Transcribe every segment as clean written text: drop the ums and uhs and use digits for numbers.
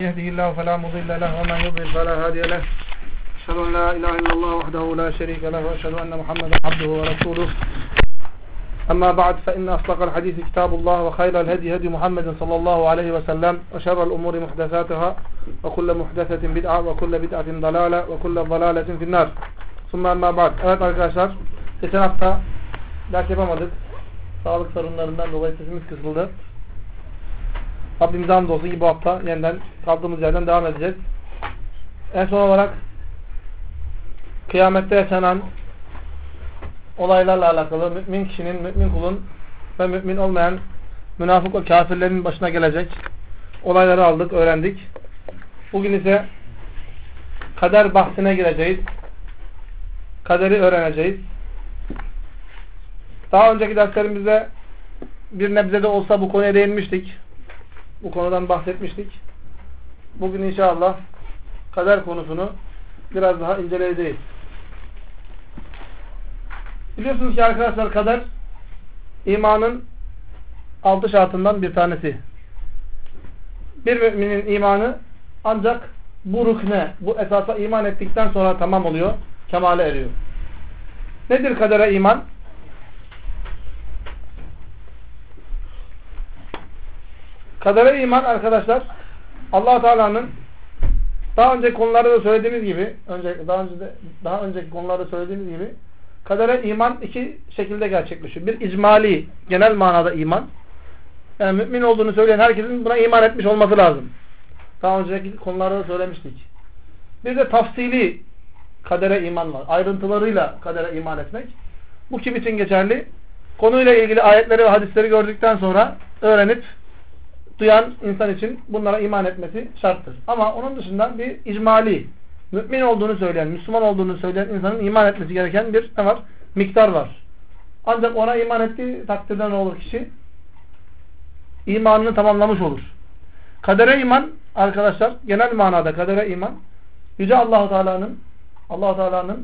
يهده الله فلا مضل له ومن يضلل فلا هادي له أشهد أن لا إله إلا الله وحده لا شريك له وأشهد أن محمدا عبده ورسوله أما بعد فإن أصدق الحديث كتاب الله وخير الهدي هدي محمد صلى الله عليه وسلم وشر الأمور محدثاتها وكل محدثة بدعة وكل بدعة ضلالة وكل ضلالة في النار ثم أما بعد. Evet arkadaşlar, geçen hafta ders yapamadık. Sağlık sorunlarından dolayı sesimiz kısıldı. Rabbimize hamdolsun ki bu hafta yeniden kaldığımız yerden devam edeceğiz. En son olarak kıyamette yaşanan olaylarla alakalı mümin kişinin, mümin kulun ve mümin olmayan münafık ve kafirlerin başına gelecek olayları aldık, öğrendik. Bugün ise kader bahsine gireceğiz. Kaderi öğreneceğiz. Daha önceki derslerimizde bir nebze de olsa bu konuya değinmiştik. Bu konudan bahsetmiştik. Bugün inşallah kader konusunu biraz daha inceleyeceğiz. Biliyorsunuz ki arkadaşlar, kader imanın 6 şartından bir tanesi. Bir müminin imanı ancak bu rükne, bu esasa iman ettikten sonra tamam oluyor, kemale eriyor. Nedir kadere iman? Kadere iman arkadaşlar, Allah Teala'nın daha önceki konularda da söylediğimiz gibi, daha önceki konularda söylediğimiz gibi kadere iman iki şekilde gerçekleşiyor. Bir icmali, genel manada iman. Yani mümin olduğunu söyleyen herkesin buna iman etmiş olması lazım. Daha önceki konularda da söylemiştik. Bir de tafsili kadere iman var. Ayrıntılarıyla kadere iman etmek. Bu kim için geçerli? Konuyla ilgili ayetleri ve hadisleri gördükten sonra öğrenip duyan insan için bunlara iman etmesi şarttır. Ama onun dışında bir icmali, mümin olduğunu söyleyen, Müslüman olduğunu söyleyen insanın iman etmesi gereken bir ne var? Miktar var. Ancak ona iman ettiği takdirde ne olur kişi? İmanını tamamlamış olur. Kadere iman arkadaşlar, genel manada kadere iman, Yüce Allah-u Teala'nın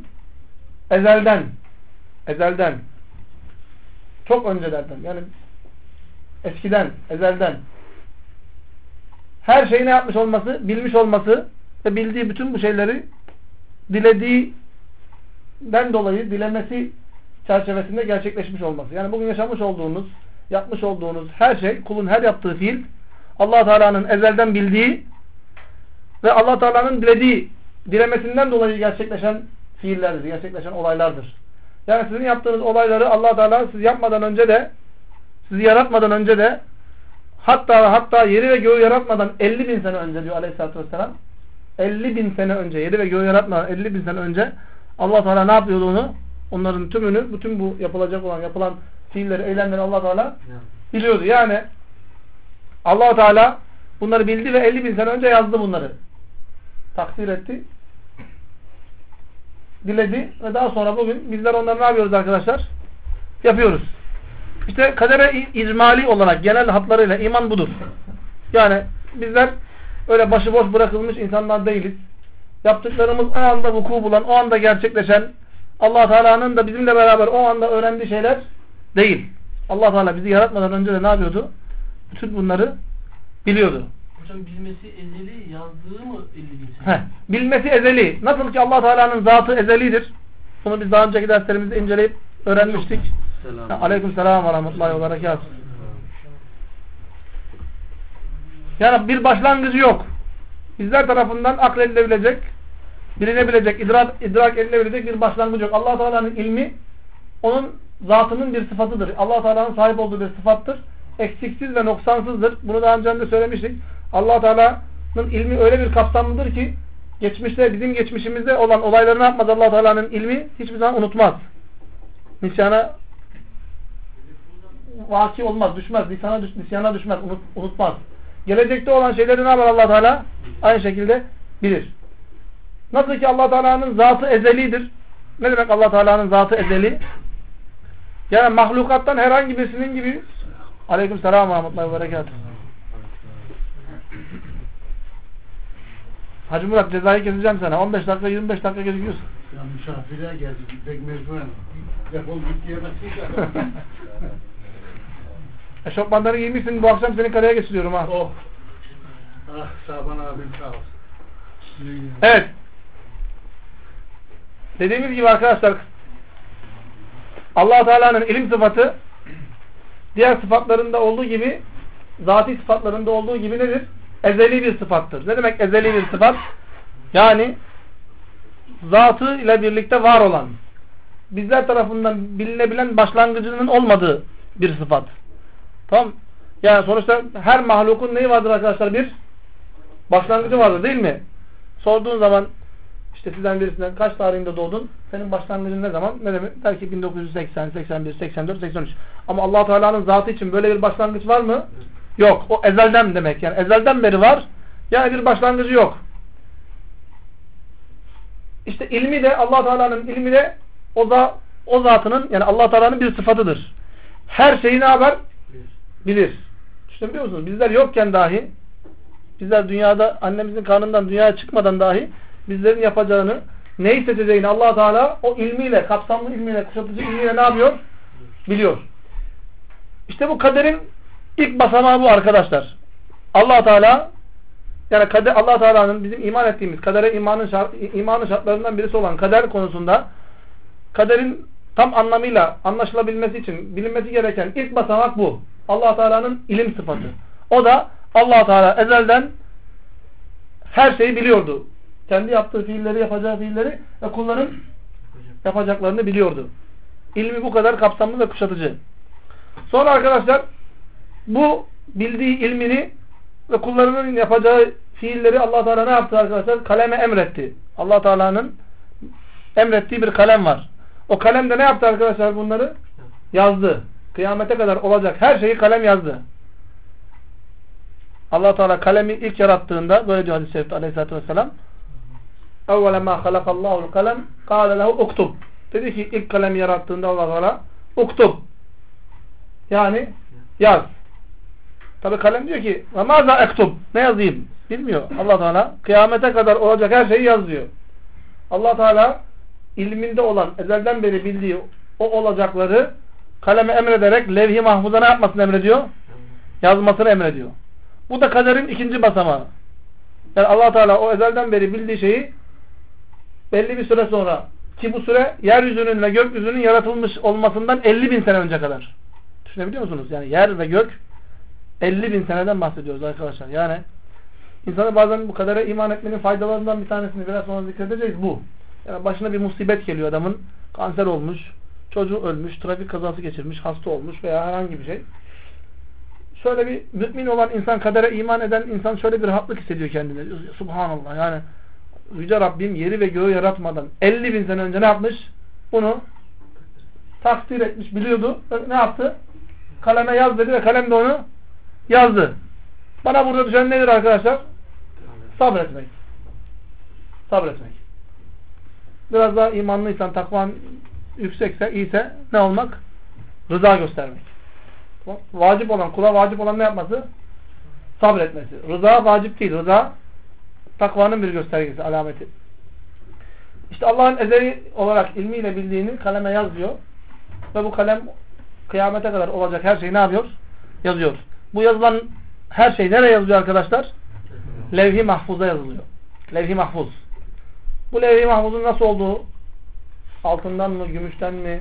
ezelden çok öncelerden, yani eskiden, ezelden her şeyi ne yapmış olması, bilmiş olması ve bildiği bütün bu şeyleri dilediğinden dolayı dilemesi çerçevesinde gerçekleşmiş olması. Yani bugün yaşamış olduğunuz, yapmış olduğunuz her şey, kulun her yaptığı fiil Allah Teala'nın ezelden bildiği ve Allah Teala'nın dilemesinden dolayı gerçekleşen fiillerdir, gerçekleşen olaylardır. Yani sizin yaptığınız olayları Allah Teala siz yapmadan önce de, sizi yaratmadan önce de, hatta yeri ve göğü yaratmadan 50.000 sene önce diyor Aleyhisselatü Vesselam. 50.000 sene önce, yeri ve göğü yaratmadan 50.000 sene önce Allah Teala ne yapıyordu onu? Onların tümünü, bütün bu yapılan fiilleri, eylemleri Allah Teala biliyordu. Yani Allah Teala bunları bildi ve 50.000 sene önce yazdı bunları. Takdir etti. Diledi ve daha sonra bugün bizler onları ne yapıyoruz arkadaşlar? Yapıyoruz. İşte kadere icmali olarak genel hatlarıyla iman budur. Yani bizler öyle başıboş bırakılmış insanlar değiliz. Yaptıklarımız o anda vuku bulan, o anda gerçekleşen, Allah Teala'nın da bizimle beraber o anda öğrendiği şeyler değil. Allah Teala bizi yaratmadan önce de ne yapıyordu? Bütün bunları biliyordu. Hocam bilmesi ezeli, yazdığı mı 50.000 sene? Bilmesi ezeli. Nasıl ki Allah Teala'nın zatı ezelidir. Bunu biz daha önceki derslerimizde inceleyip öğrenmiştik. Aleykümselam ve rahmetullahi ve berekatuhu. Yani bir başlangıcı yok. Bizler tarafından akledilebilecek, bilinebilecek, idrak edilebilecek bir başlangıcı yok. Allah Teala'nın ilmi onun zatının bir sıfatıdır. Allah Teala'nın sahip olduğu bir sıfattır. Eksiksiz ve noksansızdır. Bunu daha önce de söylemiştik. Allah Teala'nın ilmi öyle bir kapsamlıdır ki geçmişte, bizim geçmişimizde olan olayları ne yapmaz? Allah Teala'nın ilmi hiçbir zaman unutmaz. Nisyana vaki olmaz, düşmez. Nisyana düşmez, unutmaz. Gelecekte olan şeyleri ne yapar Allah Teala? Aynı şekilde bilir. Nasıl ki Allah Teala'nın zatı ezelidir. Ne demek Allah Teala'nın zatı ezeli? Yani mahlukattan herhangi birisinin gibi Aleykümselam ve rahmetullahi ve berekatuhu. Hacı Murat, cezayı keseceğim sana. 15 dakika 25 dakika gecikiyorsun. Ya misafirler geldi. Pek mecburen. Defol git diyemezsin. Eşofmanları giymişsin. Bu akşam seni kaleye geçiriyorum ha. Oh. Ah Şaban abim sağ olsun. Evet. Dediğimiz gibi arkadaşlar Allah Teala'nın ilim sıfatı diğer sıfatlarında olduğu gibi zati sıfatlarında olduğu gibi nedir? Ezeli bir sıfattır. Ne demek ezeli bir sıfat? Yani zatı ile birlikte var olan, bizler tarafından bilinebilen başlangıcının olmadığı bir sıfat. Tamam? Yani sonuçta her mahlukun neyi vardır arkadaşlar? Bir başlangıcı vardır değil mi? Sorduğun zaman işte sizden birisinden kaç tarihinde doğdun? Senin başlangıcın ne zaman? Ne demek? Der ki 1980, 81, 84, 83. Ama Allah Teala'nın zatı için böyle bir başlangıç var mı? Yok. O ezelden demek. Yani ezelden beri var. Yani bir başlangıcı yok. İşte ilmi de Allah Teala'nın ilmi de o zatının yani Allah Teala'nın bir sıfatıdır. Her şeyi ne yapar? Bilir. Düşünebiliyor musunuz? Bizler yokken dahi, bizler dünyada annemizin karnından dünyaya çıkmadan dahi bizlerin yapacağını, neyi seçeceğini Allah Teala o ilmiyle, kapsamlı ilmiyle, kuşatıcı ilmiyle ne yapıyor? Biliyor. İşte bu kaderin ilk basamağı bu arkadaşlar. Allah Teala yani Allah Teala'nın bizim iman ettiğimiz kadere imanın şartlarından birisi olan kader konusunda kaderin tam anlamıyla anlaşılabilmesi için bilinmesi gereken ilk basamak bu. Allah Teala'nın ilim sıfatı. O da Allah Teala ezelden her şeyi biliyordu. Kendi yaptığı fiilleri, yapacağı fiilleri ve kulların yapacaklarını biliyordu. İlmi bu kadar kapsamlı ve kuşatıcı. Sonra arkadaşlar bu bildiği ilmini ve kullarının yapacağı fiilleri Allah Teala ne yaptı arkadaşlar? Kaleme emretti. Allah Teala'nın emrettiği bir kalem var. O kalem de ne yaptı arkadaşlar bunları? Yazdı. Kıyamete kadar olacak her şeyi kalem yazdı. Allah Teala kalemi ilk yarattığında böyle diyor hadis-i şerifte Aleyhisselatü Vesselam اَوَّلَ مَا خَلَقَ اللّٰهُ الْقَلَمْ قَالَ لَهُ اُكْتُبْ dedi ki ilk kalemi yarattığında Allah Teala uktub yani yaz. Tabi kalem diyor ki وَمَاذَا اَكْتُبْ ne yazayım? Bilmiyor. Allah Teala kıyamete kadar olacak her şeyi yaz diyor. Allah Teala ilminde olan ezelden beri bildiği o olacakları kaleme emrederek levh-i mahfuza ne yapmasını emrediyor? Yazmasını emrediyor. Bu da kaderin ikinci basamağı. Yani Allah Teala o ezelden beri bildiği şeyi belli bir süre sonra ki bu süre yeryüzünün ve gökyüzünün yaratılmış olmasından 50.000 sene önce kadar. Düşünebiliyor musunuz? Yani yer ve gök 50.000 seneden bahsediyoruz arkadaşlar. Yani insanı bazen bu kadere iman etmenin faydalarından bir tanesini biraz sonra zikredeceğiz bu. Yani başına bir musibet geliyor adamın. Kanser olmuş, çocuğu ölmüş, trafik kazası geçirmiş, hasta olmuş veya herhangi bir şey. Şöyle bir mümin olan insan, kadere iman eden insan şöyle bir rahatlık hissediyor kendine. Subhanallah yani Yüce Rabbim yeri ve göğü yaratmadan 50.000 sene önce ne yapmış? Bunu takdir etmiş, biliyordu. Ne yaptı? Kaleme yaz dedi ve kalem de onu yazdı. Bana burada düşen nedir arkadaşlar? Sabretmek. Sabretmek. Biraz daha imanlıysan, takvan yüksekse, iyiyse ne olmak? Rıza göstermek. Vacip olan, kula vacip olan ne yapması? Sabretmesi. Rıza vacip değil. Rıza takvanın bir göstergesi, alameti. İşte Allah'ın ezeli olarak ilmiyle bildiğini kaleme yaz diyor. Ve bu kalem kıyamete kadar olacak her şeyi ne yapıyor? Yazıyor. Bu yazılan her şey nereye yazılıyor arkadaşlar? Levh-i mahfuza yazılıyor. Levh-i mahfuz. Bu levh-i mahfuzun nasıl olduğu, altından mı, gümüşten mi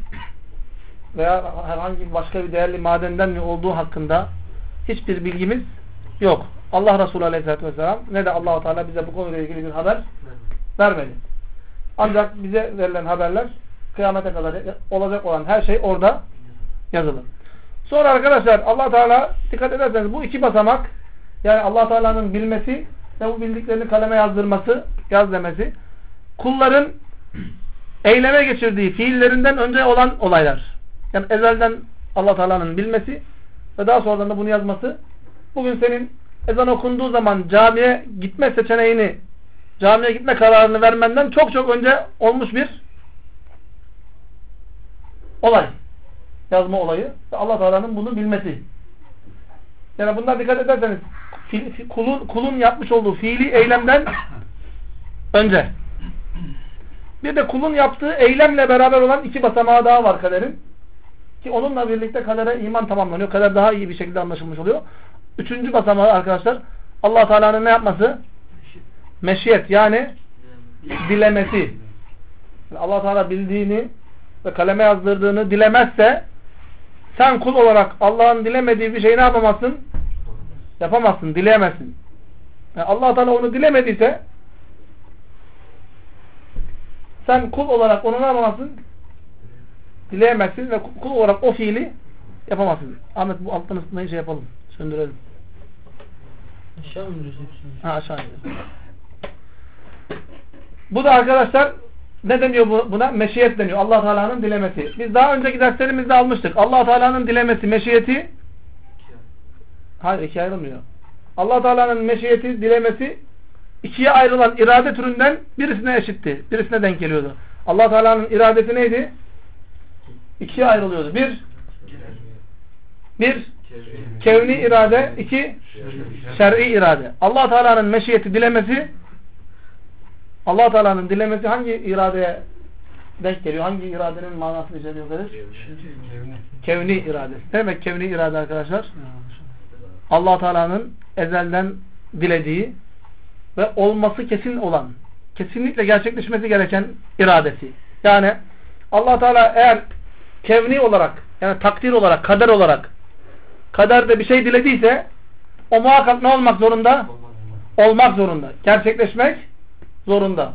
veya herhangi başka bir değerli madenden mi olduğu hakkında hiçbir bilgimiz yok. Allah Resulü Aleyhisselatü Vesselam ne de Allah-u Teala bize bu konuyla ilgili bir haber vermedi. Ancak bize verilen haberler kıyamete kadar olacak olan her şey orada yazılı. Sonra arkadaşlar Allah Teala dikkat ederseniz bu iki basamak yani Allah Teala'nın bilmesi ve bu bildiklerini kaleme yazdırması, yaz demesi kulların eyleme geçirdiği fiillerinden önce olan olaylar. Yani ezelden Allah Teala'nın bilmesi ve daha sonradan da bunu yazması. Bugün senin ezan okunduğu zaman camiye gitme seçeneğini, camiye gitme kararını vermenden çok çok önce olmuş bir olay. Yazma olayı ve Allah Teala'nın bunu bilmesi. Yani bunlar dikkat ederseniz kulun yapmış olduğu fiili eylemden önce. Bir de kulun yaptığı eylemle beraber olan iki basamağı daha var kaderin. Ki onunla birlikte kadere iman tamamlanıyor. Kader daha iyi bir şekilde anlaşılmış oluyor. Üçüncü basamağı arkadaşlar Allah Teala'nın ne yapması? Meşiyet yani dilemesi. Allah Teala bildiğini ve kaleme yazdırdığını dilemezse sen kul olarak Allah'ın dilemediği bir şeyi ne yapamazsın? Yapamazsın, dileyemezsin. Yani Allah Teala onu dilemediyse sen kul olarak onu ne yapamazsın? Dileyemezsin ve kul olarak o fiili yapamazsın. Ahmet bu alttan ısıtmayı şey yapalım. Söndürelim. Aşağı mı indiriyorsun? Ha, aşağı indiriyorsun. Bu da arkadaşlar ne deniyor buna? Meşiyet deniyor. Allah Teala'nın dilemesi. Biz daha önceki derslerimizde almıştık. Allah Teala'nın dilemesi, meşiyeti hayır, ikiye ayrılmıyor. Allah Teala'nın meşiyeti, dilemesi ikiye ayrılan irade türünden birisine eşitti. Birisine denk geliyordu. Allah Teala'nın iradesi neydi? İkiye ayrılıyordu. Bir kevni irade, iki şer'i irade. Allah Teala'nın meşiyeti, dilemesi, Allah Teala'nın dilemesi hangi iradeye denk geliyor? Hangi iradenin manasını içeriyor kardeş? Kevni iradesi. Ne demek kevni irade arkadaşlar? Allah Teala'nın ezelden dilediği ve olması kesin olan, kesinlikle gerçekleşmesi gereken iradesi. Yani Allah Teala eğer kevni olarak, yani takdir olarak, kader olarak kaderde bir şey dilediyse o muhakkak ne olmak zorunda? Olmak zorunda. Gerçekleşmek zorunda.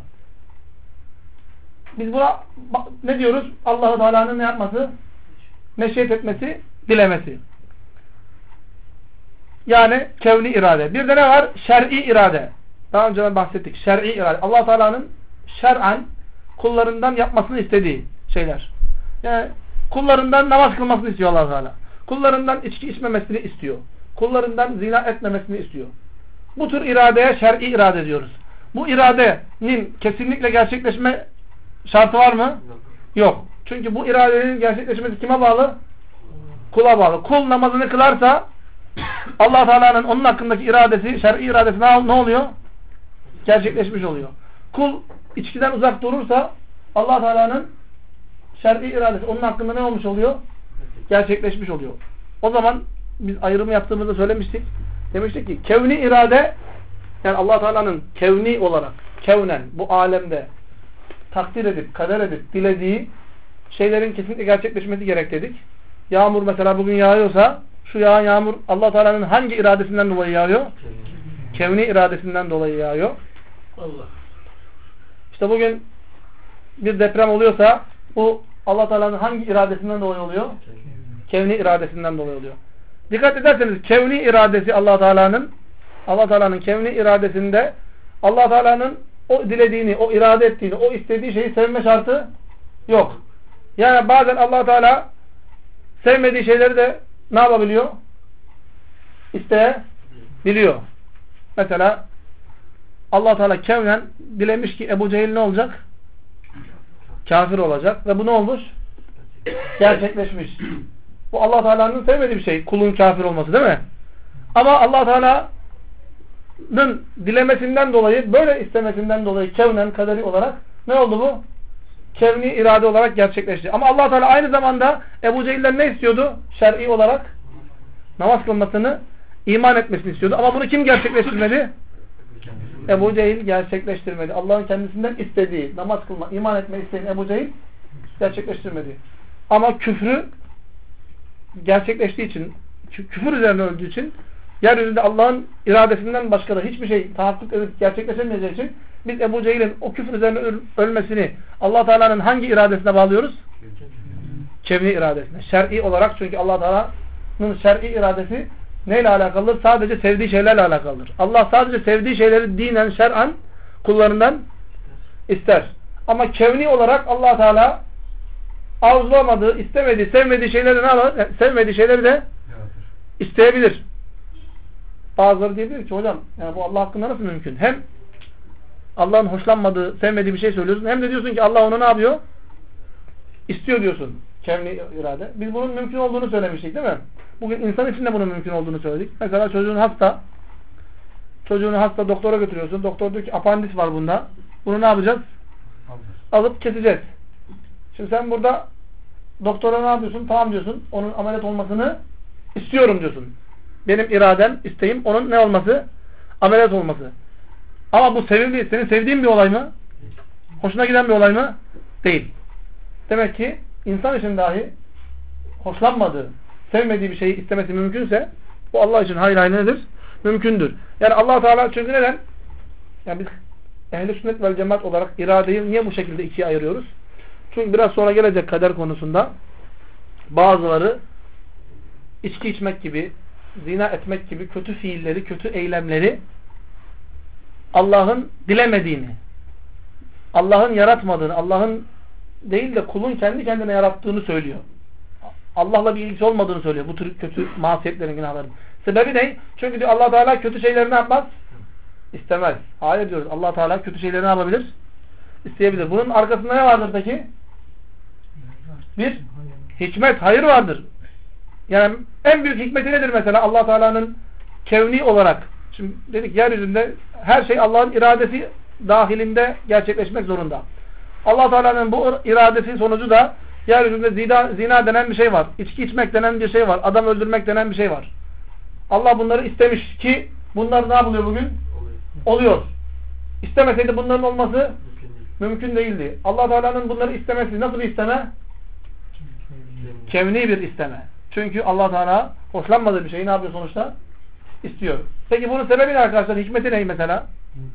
Biz buna ne diyoruz? Allah-u Teala'nın ne yapması? Meşiyet etmesi, dilemesi. Yani kevni irade. Bir de ne var? Şer'i irade. Daha önce bahsettik. Şer'i irade. Allah Teala'nın şer'an kullarından yapmasını istediği şeyler. Yani kullarından namaz kılmasını istiyor Allah Teala. Kullarından içki içmemesini istiyor. Kullarından zina etmemesini istiyor. Bu tür iradeye şer'i irade diyoruz. Bu iradenin kesinlikle gerçekleşme şartı var mı? Yok. Çünkü bu iradenin gerçekleşmesi kime bağlı? Kula bağlı. Kul namazını kılarsa Allah Teala'nın onun hakkındaki iradesi, şer'i iradesi ne oluyor? Gerçekleşmiş oluyor. Kul içkiden uzak durursa Allah Teala'nın şer'i iradesi onun hakkında ne olmuş oluyor? Gerçekleşmiş oluyor. O zaman biz ayrımı yaptığımızda söylemiştik. Demiştik ki kevni irade, yani Allah Teala'nın kevni olarak, kevnen bu alemde takdir edip, kader edip dilediği şeylerin kesinlikle gerçekleşmesi gerek dedik. Yağmur mesela bugün yağıyorsa şu yağan yağmur Allah Teala'nın hangi iradesinden dolayı yağıyor? Kevni iradesinden dolayı yağıyor. Allah. İşte bugün bir deprem oluyorsa bu Allah Teala'nın hangi iradesinden dolayı oluyor? Kevni iradesinden dolayı oluyor. Dikkat ederseniz kevni iradesi Allah Teala'nın kevni iradesinde Allah Teala'nın o dilediğini, o irade ettiğini, o istediği şeyi sevme şartı yok. Yani bazen Allah Teala sevmediği şeyleri de ne yapabiliyor? İsteyebiliyor. Mesela Allah Teala kevnen dilemiş ki Ebu Cehil ne olacak? Kafir olacak. Ve bu ne olmuş? Gerçekleşmiş. Bu Allah Teala'nın sevmediği bir şey. Kulun kafir olması değil mi? Ama Allah Teala'nın dilemesinden dolayı, böyle istemesinden dolayı kevnen, kaderi olarak ne oldu bu? Kevni irade olarak gerçekleşti. Ama Allah Teala aynı zamanda Ebu Cehil'den ne istiyordu? Şer'i olarak namaz kılmasını, iman etmesini istiyordu. Ama bunu kim gerçekleştirmedi? Ebu Cehil gerçekleştirmedi. Allah'ın kendisinden istediği, namaz kılma, iman etme isteyen Ebu Cehil gerçekleştirmedi. Ama küfrü gerçekleştiği için, küfür üzerine öldüğü için, yeryüzünde Allah'ın iradesinden başka da hiçbir şey tahakkuk edip gerçekleşemeyeceği için biz Ebu Cehil'in o küfür üzerine ölmesini Allah Teala'nın hangi iradesine bağlıyoruz? Kevni iradesine. Şer'i olarak, çünkü Allah Teala'nın şer'i iradesi neyle alakalıdır? Sadece sevdiği şeylerle alakalıdır. Allah sadece sevdiği şeyleri dinen, şer'an kullarından ister. Ama kevni olarak Allah Teala arzulamadığı, istemediği, sevmediği şeyleri ne alır? Sevmediği şeyleri de isteyebilir. Bazıları diyebilir ki hocam yani bu Allah hakkında nasıl mümkün? Hem Allah'ın hoşlanmadığı, sevmediği bir şey söylüyorsun, hem de diyorsun ki Allah onu ne yapıyor? İstiyor diyorsun. Kevni irade. Biz bunun mümkün olduğunu söylemiştik değil mi? Bugün insan için de bunun mümkün olduğunu söyledik. Mesela çocuğun hasta doktora götürüyorsun. Doktor diyor ki apandis var bunda. Bunu ne yapacağız? Alıp keseceğiz. Şimdi sen burada doktora ne yapıyorsun? Tamam diyorsun. Onun ameliyat olmasını istiyorum diyorsun. Benim iradem, isteğim onun ne olması? ameliyat olması. Ama bu sevimli, senin sevdiğin bir olay mı? Hoşuna giden bir olay mı? Değil. Demek ki insan için dahi hoşlanmadığı, sevmediği bir şeyi istemesi mümkünse bu Allah için hayır nedir? Mümkündür. Yani Allah Teala çünkü neden? Yani biz ehl-i sünnet vel cemaat olarak iradeyi niye bu şekilde ikiye ayırıyoruz? Çünkü biraz sonra gelecek kader konusunda bazıları içki içmek gibi, zina etmek gibi kötü fiilleri, kötü eylemleri Allah'ın dilemediğini, Allah'ın yaratmadığını, Allah'ın değil de kulun kendi kendine yarattığını söylüyor. Allah'la bir ilgisi olmadığını söylüyor bu tür kötü masiyetlerin, günahların. Sebebi ne? Çünkü diyor Allah Teala kötü şeyleri ne yapmaz? İstemez. Hayır diyoruz. Allah Teala kötü şeyleri ne yapabilir? İsteyebilir. Bunun arkasında ne vardır peki? Bir hikmet, hayır vardır. Yani en büyük hikmeti nedir mesela Allah Teala'nın kevni olarak? Şimdi dedik yeryüzünde her şey Allah'ın iradesi dahilinde gerçekleşmek zorunda. Allah Teala'nın bu iradesi sonucu da yeryüzünde zina denen bir şey var. İçki içmek denen bir şey var. Adam öldürmek denen bir şey var. Allah bunları istemiş ki bunlar ne yapılıyor bugün? Oluyor. İstemeseydi bunların olması mümkün değildi. Allah Teala'nın bunları istemesi nasıl bir isteme? Kevni bir isteme. Çünkü Allah Teala hoşlanmadığı bir şeyi ne yapıyor sonuçta? İstiyor. Peki bunun sebebi ne arkadaşlar? Hikmeti ne mesela?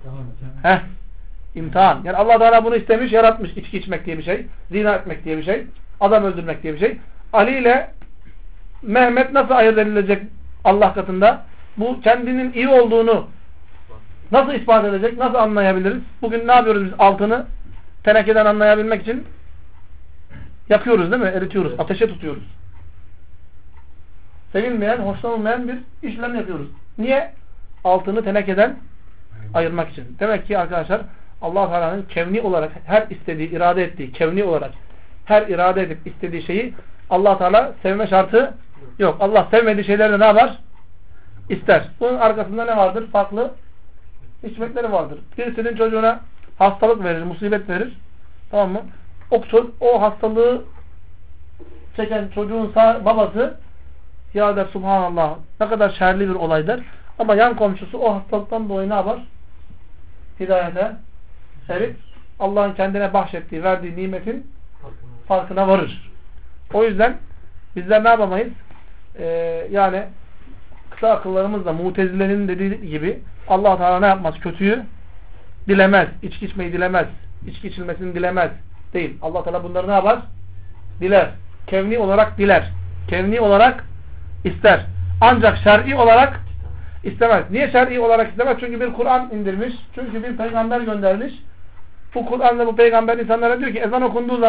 İmtihan. Yani Allah Teala bunu istemiş, yaratmış. İçki içmek diye bir şey, zina etmek diye bir şey, adam öldürmek diye bir şey. Ali ile Mehmet nasıl ayırt edilecek Allah katında? Bu kendinin iyi olduğunu nasıl ispat edecek? Nasıl anlayabiliriz? Bugün ne yapıyoruz biz? Altını tenekeden anlayabilmek için yakıyoruz değil mi? Eritiyoruz. Ateşe tutuyoruz. Sevilmeyen, hoşlanılmayan bir işlem yapıyoruz. Niye? Altını tenekeden ayırmak için. Demek ki arkadaşlar Allah Teala'nın kevni olarak her istediği, irade ettiği, kevni olarak her irade edip istediği şeyi Allah Teala sevme şartı yok. Allah sevmediği şeyleri ne yapar? İster. Bunun arkasında ne vardır? Farklı hikmetleri vardır. Birisinin çocuğuna hastalık verir, musibet verir. Tamam mı? O hastalığı çeken çocuğun babası ya der subhanallah ne kadar şerli bir olaydır. Ama yan komşusu o hastalıktan dolayı ne yapar? Hidayete erip Allah'ın kendine bahşettiği, verdiği nimetin farkına varır. O yüzden bizler ne yapamayız? Yani kısa akıllarımızla Mutezile'nin dediği gibi Allah Teala ne yapmaz? Kötüyü dilemez. İçki içmeyi dilemez. İçki içilmesini dilemez. Değil. Allah Teala bunları ne yapar? Diler. Kevni olarak diler. Kevni olarak ister. Ancak şer'i olarak istemez. Niye şer'i olarak istemez? Çünkü bir Kur'an indirmiş. Çünkü bir peygamber göndermiş. Bu Kur'an'la bu peygamber insanlara diyor ki ezan okunduğu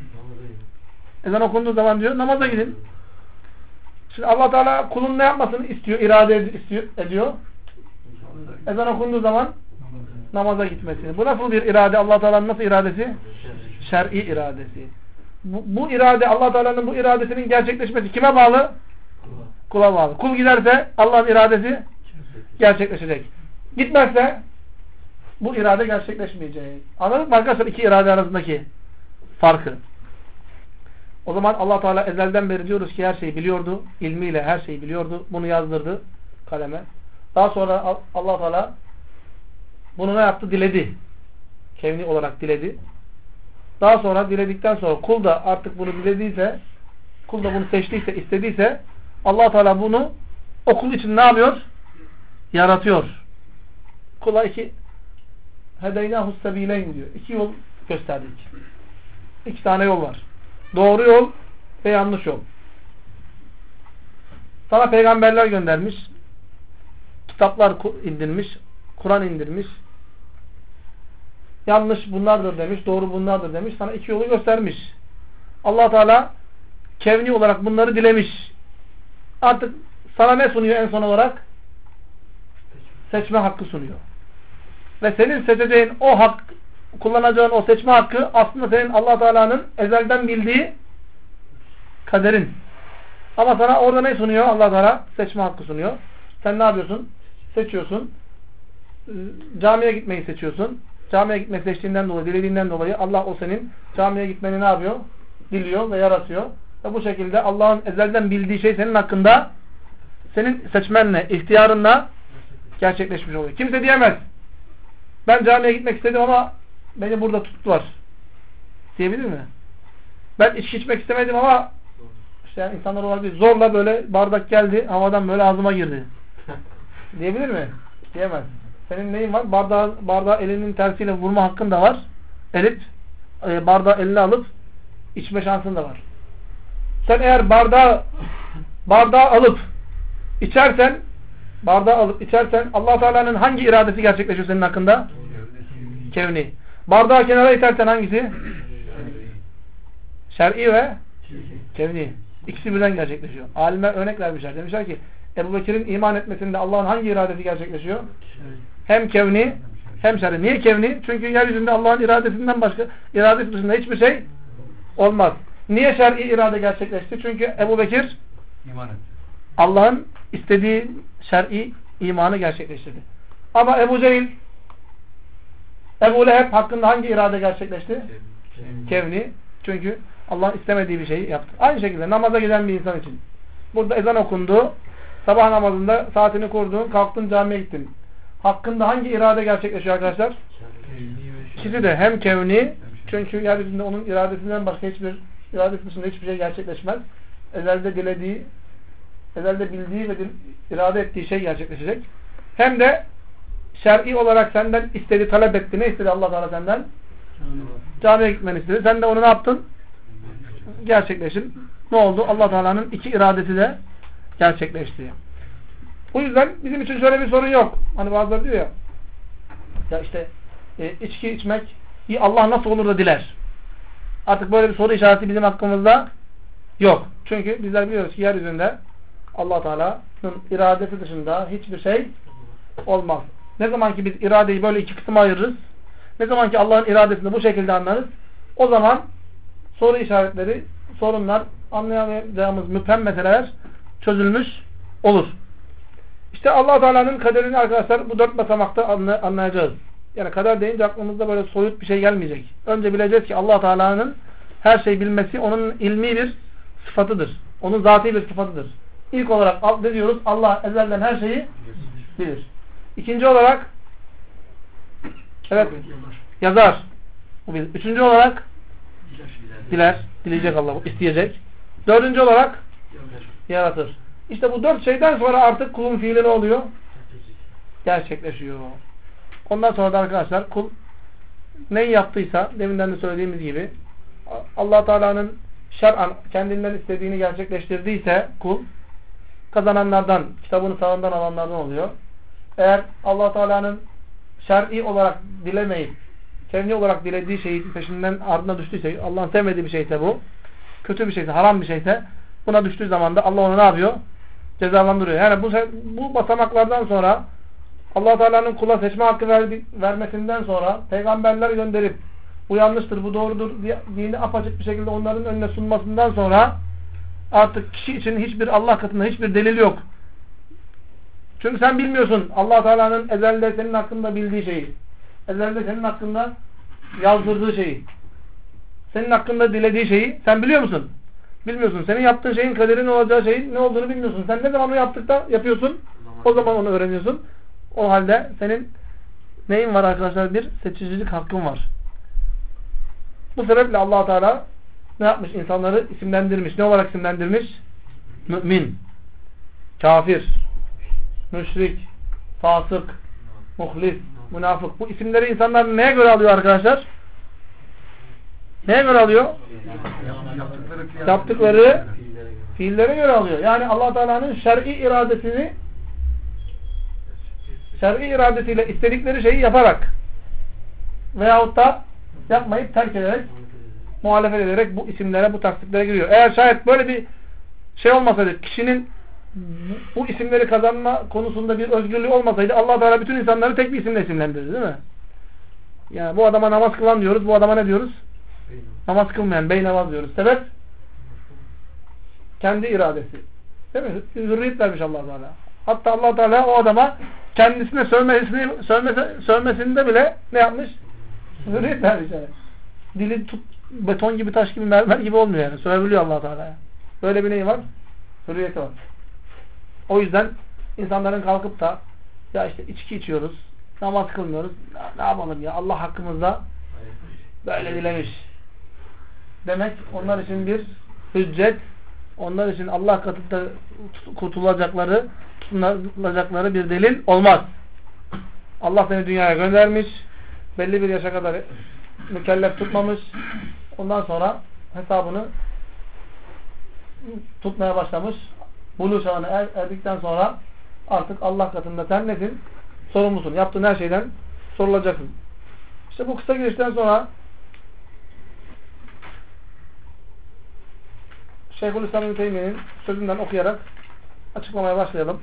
zaman diyor namaza gidin. Şimdi Allah Teala kulun ne yapmasını istiyor, irade ediyor. Ezan okunduğu zaman namaza gitmesini. Bu nasıl bir irade? Allah Teala'nın nasıl iradesi? Şer'i iradesi. Bu irade, Allah Teala'nın bu iradesinin gerçekleşmesi kime bağlı? Kula bağlı. Kul giderse Allah'ın iradesi gerçekleşecek. Gitmezse bu irade gerçekleşmeyecek. Anladın mı arkadaşlar iki irade arasındaki farkı? O zaman Allah Teala ezelden beri diyoruz ki her şeyi biliyordu. İlmiyle her şeyi biliyordu. Bunu yazdırdı kaleme. Daha sonra Allah Teala bunu ne yaptı? Diledi. Kevni olarak diledi. Daha sonra diledikten sonra kul da artık bunu dilediyse, kul da bunu seçtiyse, istediyse Allah Teala bunu o kul için ne yapıyor? Yaratıyor. Kula hedeynahu sebileyn diyor. İki yol gösterdik. İki tane yol var. Doğru yol ve yanlış yol. Sana peygamberler göndermiş. Kitaplar indirmiş. Kur'an indirmiş. Yanlış bunlardır demiş. Doğru bunlardır demiş. Sana iki yolu göstermiş. Allah Teala kevni olarak bunları dilemiş. Artık sana ne sunuyor en son olarak? Seçme hakkı sunuyor. Ve senin seçeceğin o hak, kullanacağın o seçme hakkı aslında senin Allah Teala'nın ezelden bildiği kaderin. Ama sana orada ne sunuyor? Allah Teala seçme hakkı sunuyor. Sen ne yapıyorsun? Seçiyorsun. Camiye gitmeyi seçiyorsun. Camiye gitmeyi seçtiğinden dolayı, dilediğinden dolayı Allah o senin camiye gitmeni ne yapıyor? Diliyor ve yaratıyor. Ve bu şekilde Allah'ın ezelden bildiği şey senin hakkında senin seçmenle, ihtiyarınla gerçekleşmiş oluyor. Kimse diyemez. Ben camiye gitmek istedim ama beni burada tuttular. Diyebilir mi? Ben içki içmek istemedim ama işte yani insanlar olabilir. Zorla böyle bardak geldi, havadan böyle ağzıma girdi. Diyebilir mi? Diyemez. Senin neyin var? Bardağı elinin tersiyle vurma hakkın da var. Bardağı eline alıp içme şansın da var. Sen eğer bardağı alıp içersen Allah Teala'nın hangi iradesi gerçekleşiyor senin hakkında? Kevni. Bardağı kenara itersen hangisi? Şer'i ve kevni. İkisi birden gerçekleşiyor. Alimler örnek vermişler. Demişler ki Ebu Bekir'in iman etmesinde Allah'ın hangi iradesi gerçekleşiyor? Hem kevni hem şer'i. Niye kevni? Çünkü yeryüzünde Allah'ın iradesinden başka, iradesi dışında hiçbir şey olmaz. Niye şer'i irade gerçekleşti? Çünkü Ebu Bekir Allah'ın istediği şer'i imanı gerçekleştirdi. Ama Ebu Cehil, Ebu Leheb hakkında hangi irade gerçekleşti? Kevni. Çünkü Allah'ın istemediği bir şeyi yaptı. Aynı şekilde namaza giden bir insan için. Burada ezan okundu. Sabah namazında saatini kurdun, kalktın camiye gittin. Hakkında hangi irade gerçekleşiyor arkadaşlar? İkisi de hem kevni, çünkü yeryüzünde onun iradesinden başka iradesi dışında hiçbir şey gerçekleşmez. Ezelde bildiği ve irade ettiği şey gerçekleşecek. Hem de şer'i olarak senden istedi, talep etti. Ne istedi Allah Teala senden? Camiye gitmeni istedi. Sen de onu ne yaptın? Gerçekleştin. Ne oldu? Allah Teala'nın iki iradesi de gerçekleşti. Bu yüzden bizim için şöyle bir sorun yok. Hani bazıları diyor ya işte içki içmek Allah nasıl olur da diler. Artık böyle bir soru işareti bizim hakkımızda yok. Çünkü bizler biliyoruz ki yeryüzünde Allah Teala'nın iradesi dışında hiçbir şey olmaz. Ne zaman ki biz iradeyi böyle iki kısma ayırırız, ne zaman ki Allah'ın iradesini bu şekilde anlarız, o zaman soru işaretleri, sorunlar, anlayamayacağımız müphem meseleler çözülmüş olur. İşte Allah Teala'nın kaderini arkadaşlar bu 4 basamakta anlayacağız. Yani kader deyince aklımızda böyle soyut bir şey gelmeyecek. Önce bileceğiz ki Allah Teala'nın her şeyi bilmesi onun ilmi bir sıfatıdır. Onun zati bir sıfatıdır. İlk olarak ne diyoruz? Allah ezelden her şeyi bilir. İkinci olarak yazar. Üçüncü olarak diler. Dileyecek Allah. İsteyecek. Dördüncü olarak yaratır. İşte bu 4 şeyden sonra artık kulun fiili ne oluyor? Gerçekleşiyor. Ondan sonra da arkadaşlar kul neyi yaptıysa deminden de söylediğimiz gibi Allah Teala'nın şer'an kendinden istediğini gerçekleştirdiyse kul kazananlardan, kitabını sağından alanlardan oluyor. Eğer Allah Teala'nın şer'i olarak dilemeyip kevni olarak dilediği şeyin peşinden ardına düştüyse, Allah'ın sevmediği bir şeyse bu, kötü bir şeyse, haram bir şeyse buna düştüğü zaman da Allah onu ne yapıyor? Cezalandırıyor. Yani bu basamaklardan sonra Allah Teala'nın kula seçme hakkı vermesinden sonra peygamberler gönderip bu yanlıştır, bu doğrudur dini apaçık bir şekilde onların önüne sunmasından sonra artık kişi için hiçbir Allah katında hiçbir delil yok. Çünkü sen bilmiyorsun Allah Teala'nın ezelde senin hakkında bildiği şeyi. Ezelde senin hakkında yazdırdığı şeyi. Senin hakkında dilediği şeyi sen biliyor musun? Bilmiyorsun. Senin yaptığın şeyin kaderin olacağı şeyin ne olduğunu bilmiyorsun. Sen ne zaman onu yapıyorsun? O zaman onu öğreniyorsun. O halde senin neyin var arkadaşlar? Bir seçicilik hakkın var. Bu sebeple Allah Teala ne yapmış? İnsanları isimlendirmiş. Ne olarak isimlendirmiş? Mümin, kafir, müşrik, fasık, muhlis, münafık. Bu isimleri insanlar neye göre alıyor arkadaşlar? Neye göre alıyor? Yaptıkları fiillere göre alıyor. Yani Allah Teala'nın şer'i iradesiyle istedikleri şeyi yaparak veyahut da yapmayıp terk ederek, muhalefet ederek bu isimlere, bu taktiklere giriyor. Eğer şayet böyle bir şey olmasaydı, kişinin bu isimleri kazanma konusunda bir özgürlüğü olmasaydı Allah Teala bütün insanları tek bir isimle isimlendirirdi, değil mi? Yani bu adama namaz kılan diyoruz, bu adama ne diyoruz? Namaz kılmayan, beynamaz diyoruz. Sebep? Kendi iradesi. Değil mi? Hürriyet vermiş Allah Teala. Hatta Allah Teala o adama kendisine sövmesinde bile ne yapmış? Hürriyet vermiş yani. Dili beton gibi, taş gibi, mermer gibi olmuyor yani. Sövebiliyor Allah Teala'ya. Böyle bir neyi var? Hürriyeti var. O yüzden insanların kalkıp da Ya işte içki içiyoruz. Namaz kılmıyoruz. Ne yapalım ya? Allah hakkımızda böyle dilemiş. Demek onlar için bir hüccet, onlar için Allah katında kurtulacakları, tutunacakları bir delil olmaz. Allah seni dünyaya göndermiş, belli bir yaşa kadar mükellef tutmamış, ondan sonra hesabını tutmaya başlamış. Buluğ çağına erdikten sonra artık Allah katında sen nesin? Sorumlusun. Yaptığın her şeyden sorulacaksın. İşte bu kısa girişten sonra Şeyhülislam İbn Teymiyye'nin sözünden okuyarak açıklamaya başlayalım.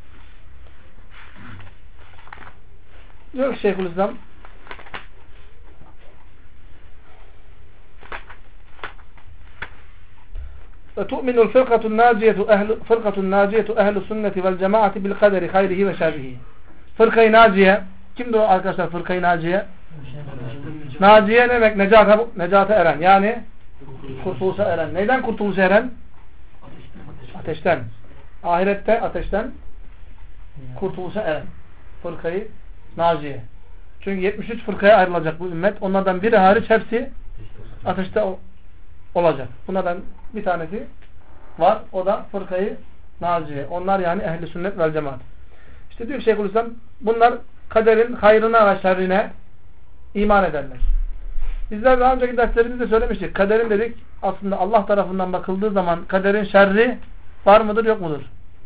Diyor ki Şeyhülislam, وَتُؤْمِنُ الْفِرْقَةُ النَّاجِيَةُ اَهْلُ السُنَّةِ وَالْجَمَاعَةِ بِالْقَدَرِ خَيْرِهِ وَشَرِّهِ. Fırkayı Naciye. Kimdir o arkadaşlar Fırkayı Naciye? Naciye ne demek? Necate eren. Yani kurtuluşa eren. Neyden kurtuluşa eren? Ateşten. Ahirette ateşten kurtuluşa eren. Fırkayı Naciye. Çünkü 73 fırkaya ayrılacak bu ümmet. Onlardan biri hariç hepsi ateşte olacak. Bunlardan bir tanesi var. O da fırkayı Naciye. Onlar yani ehli sünnet vel cemaat. İşte diyor Şeyhülislam, bunlar kaderin hayrına ve şerrine iman ederler. Bizler daha önceki derslerimizde söylemiştik. Kaderin dedik aslında Allah tarafından bakıldığı zaman kaderin şerri var mıdır yok mudur?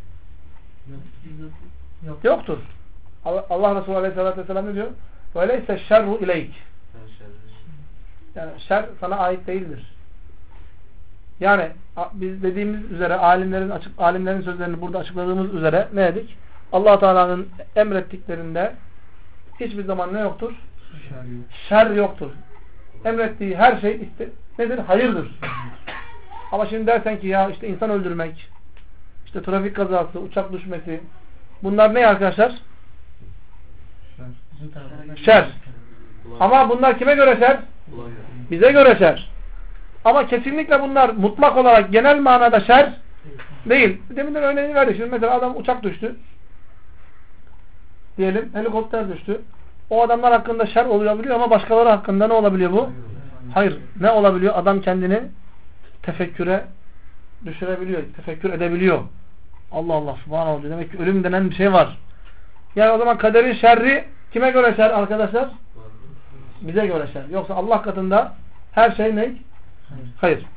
Yoktur. Allah Resulü Aleyhisselatü Vesselam ne diyor? Öyleyse şerru ileyk. Yani şer sana ait değildir. Yani biz dediğimiz üzere alimlerin sözlerini burada açıkladığımız üzere ne dedik? Allah Teala'nın emrettiklerinde hiçbir zaman ne yoktur? Şer yoktur. Emrettiği her şey nedir? Hayırdır. Ama şimdi dersen ki ya işte insan öldürmek, işte trafik kazası, uçak düşmesi, bunlar ne arkadaşlar? Şer. Ama bunlar kime göre şer? Bize göre şer. Ama kesinlikle bunlar mutlak olarak genel manada şer değil. Deminden örneğini verdik. Şimdi mesela adam uçak düştü. Diyelim helikopter düştü. O adamlar hakkında şer olabiliyor ama başkaları hakkında ne olabiliyor bu? Hayır. Ne olabiliyor? Adam kendini tefekküre düşürebiliyor. Tefekkür edebiliyor. Allah Allah subhanahu diyor. Demek ki ölüm denen bir şey var. Yani o zaman kaderin şerri kime göre şer arkadaşlar? Bize göre şer. Yoksa Allah katında her şey ne? Hayır.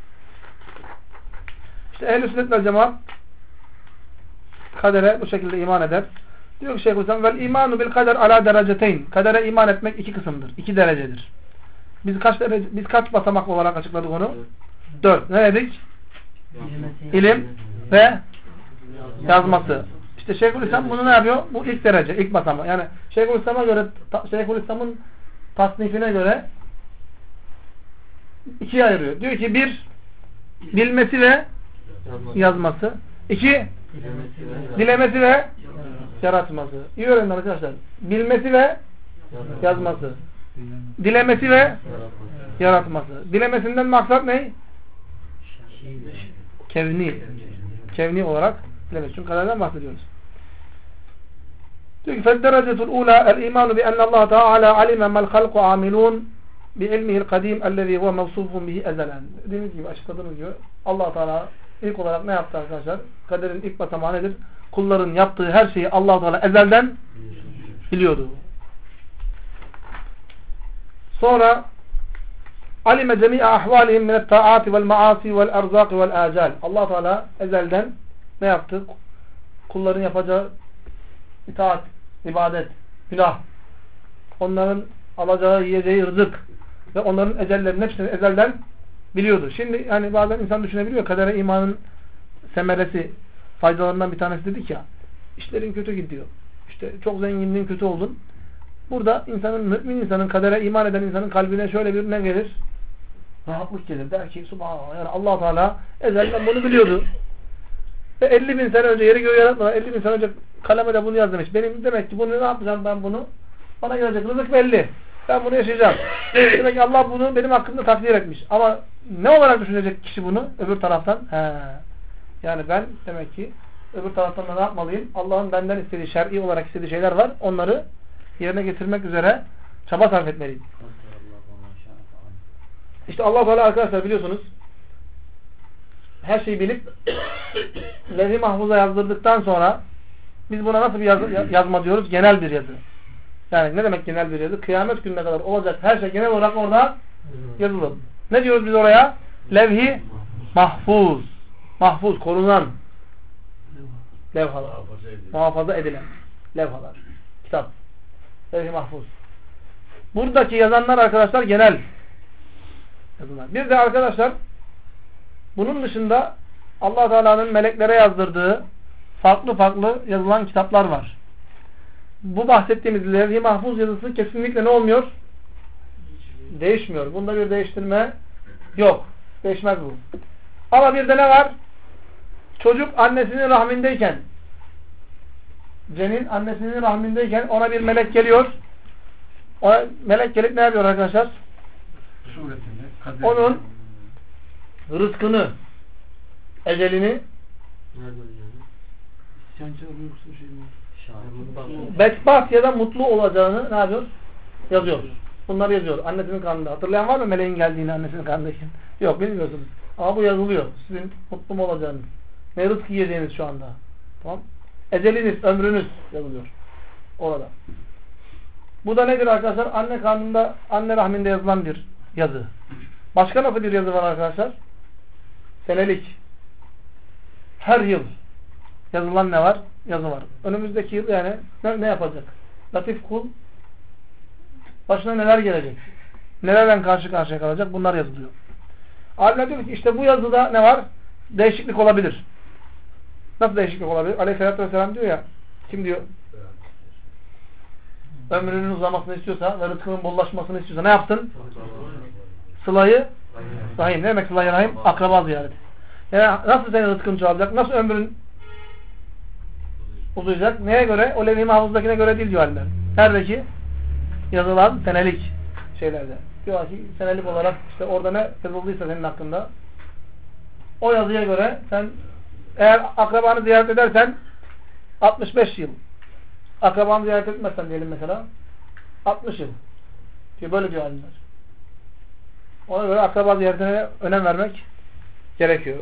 İşte ehl-i sünnet vel cemaat kadere bu şekilde iman eder. Diyor ki Şeyhülislam vel imanu bil kader ala dereceteyn. Kadere iman etmek iki kısımdır. 2 derecedir. Biz kaç basamak olarak açıkladık onu? 4. Ne dedik? İlim ve yazması. İşte Şeyhülislam bunu ne yapıyor? Bu ilk derece, ilk basamak. Yani Şeyhülislam'a göre Şeyhülislam'ın tasnifine göre 2'ye ayırıyor. Diyor ki 1 bilmesi ve yazması. 2 dilemesi ve yaratması. İyi öğrenin arkadaşlar. Bilmesi ve yazması. Dilemesi ve yaratması. Dilemesinden maksat ne? Kevni. Kevni olarak dilemesi. Çünkü kaderden bahsediyoruz. Diyor ki فَالدَّرَجَةُ الْعُولَى الْاِيمَانُ بِأَنَّ اللّٰهَ تَعَالَى عَلِمَ مَا الْخَلْقُ عَامِلُونَ بِعِلْمِهِ الْقَدِيمِ الَّذ۪ي هُوَ مَوْصُوفٌ بِهِ اَزَلًا. Dediğimiz gibi, açıkladığımız gibi Allah Teala ilk olarak ne yaptı arkadaşlar? Kaderin ilk basamağı nedir? Kulların yaptığı her şeyi Allah Teala ezelden biliyordu. Sonra alime cemi'a ahvalihim minet ta'ati vel maasi vel erzaki vel acal. Allah Teala ezelden ne yaptı? Kulların yapacağı itaat, ibadet, günah, onların alacağı, yiyeceği rızık ve onların ecellerinin hepsini ezelden biliyordu. Şimdi hani bazen insan düşünebiliyor, kadere imanın semeresi, faydalarından bir tanesi dedik ya, işlerin kötü gidiyor. İşte çok zenginliğin kötü oldun. Burada mümin insanın, kadere iman eden insanın kalbine şöyle bir ne gelir? Rahatlık gelir. Der ki subhanallah, yani Allah Teala ezelden bunu biliyordu. Ve 50 bin sene önce, yeri göğü yaratmadan 50 bin sene önce kaleme de bunu yaz demiş. Benim demek ki bunu ne yapacağım ben bunu? Bana gelecek rızık belli. Ben bunu yaşayacağım. Demek ki Allah bunu benim hakkımda takdir etmiş. Ama ne olarak düşünecek kişi bunu? Öbür taraftan. Yani ben demek ki Öbür taraftan da ne yapmalıyım? Allah'ın benden istediği, şer'i olarak istediği şeyler var. Onları yerine getirmek üzere çaba sarf etmeliyim. İşte Allah Teala arkadaşlar biliyorsunuz her şeyi bilip levh-i mahfuza yazdırdıktan sonra biz buna nasıl bir yazma diyoruz? Genel bir yazı. Yani ne demek genel bir yazı? Kıyamet gününe kadar olacak her şey genel olarak orada yazılı. Ne diyoruz biz oraya? Levh-i mahfuz. Mahfuz, korunan levhalar. Muhafaza edilen levhalar. Kitap. Levh-i mahfuz. Buradaki yazanlar arkadaşlar genel yazılar. Bir de arkadaşlar bunun dışında Allah Teala'nın meleklere yazdırdığı farklı farklı yazılan kitaplar var. Bu bahsettiğimiz levh-i mahfuz yazısı kesinlikle ne olmuyor? Değişmiyor. Bunda bir değiştirme yok. Değişmez bu. Ama bir de ne var? Çocuk annesinin rahmindeyken, cenin annesinin rahmindeyken ona bir melek geliyor. O melek gelip ne yapıyor arkadaşlar? Onun rızkını, ecelini bedbaht ya da mutlu olacağını ne yapıyor? Yazıyor. Bunları yazıyor. Annesinin karnında. Hatırlayan var mı meleğin geldiğini annesinin karnındayken? Yok bilmiyorsunuz. Ama bu yazılıyor. Sizin mutlu mu olacağınız. Ne rızk yiyeceğiniz şu anda. Tamam. Eceliniz, ömrünüz yazılıyor. Orada. Bu da nedir arkadaşlar? Anne karnında, anne rahminde yazılan bir yazı. Başka nasıl bir yazı var arkadaşlar? Senelik. Her yıl yazılan ne var? Yazı var. Önümüzdeki yıl yani ne yapacak? Latif kul başına neler gelecek? Nelerden karşı karşıya kalacak? Bunlar yazılıyor. Alimler diyor ki işte bu yazıda ne var? Değişiklik olabilir. Nasıl değişiklik olabilir? Aleyhisselatü Vesselam diyor ya, kim diyor? Ömrünün uzamasını istiyorsa ve rızkının bollaşmasını istiyorsa ne yapsın? Sılayı rahim. Ne demek sılayı rahim? Akraba ziyareti. Yani nasıl senin rızkın çoğalacak? Nasıl ömrün uzayacak? Neye göre? O levh-i mahfuzdakine göre değil diyor alimler. Neredeki? Yazılan senelik şeylerde. Diyor ki senelik olarak işte orada ne yazıldıysa senin hakkında o yazıya göre sen eğer akrabanı ziyaret edersen 65 yıl. Akrabanı ziyaret etmezsen diyelim mesela 60 yıl. Diyor, böyle diyor alimler. Ona göre akraba ziyaretine önem vermek gerekiyor.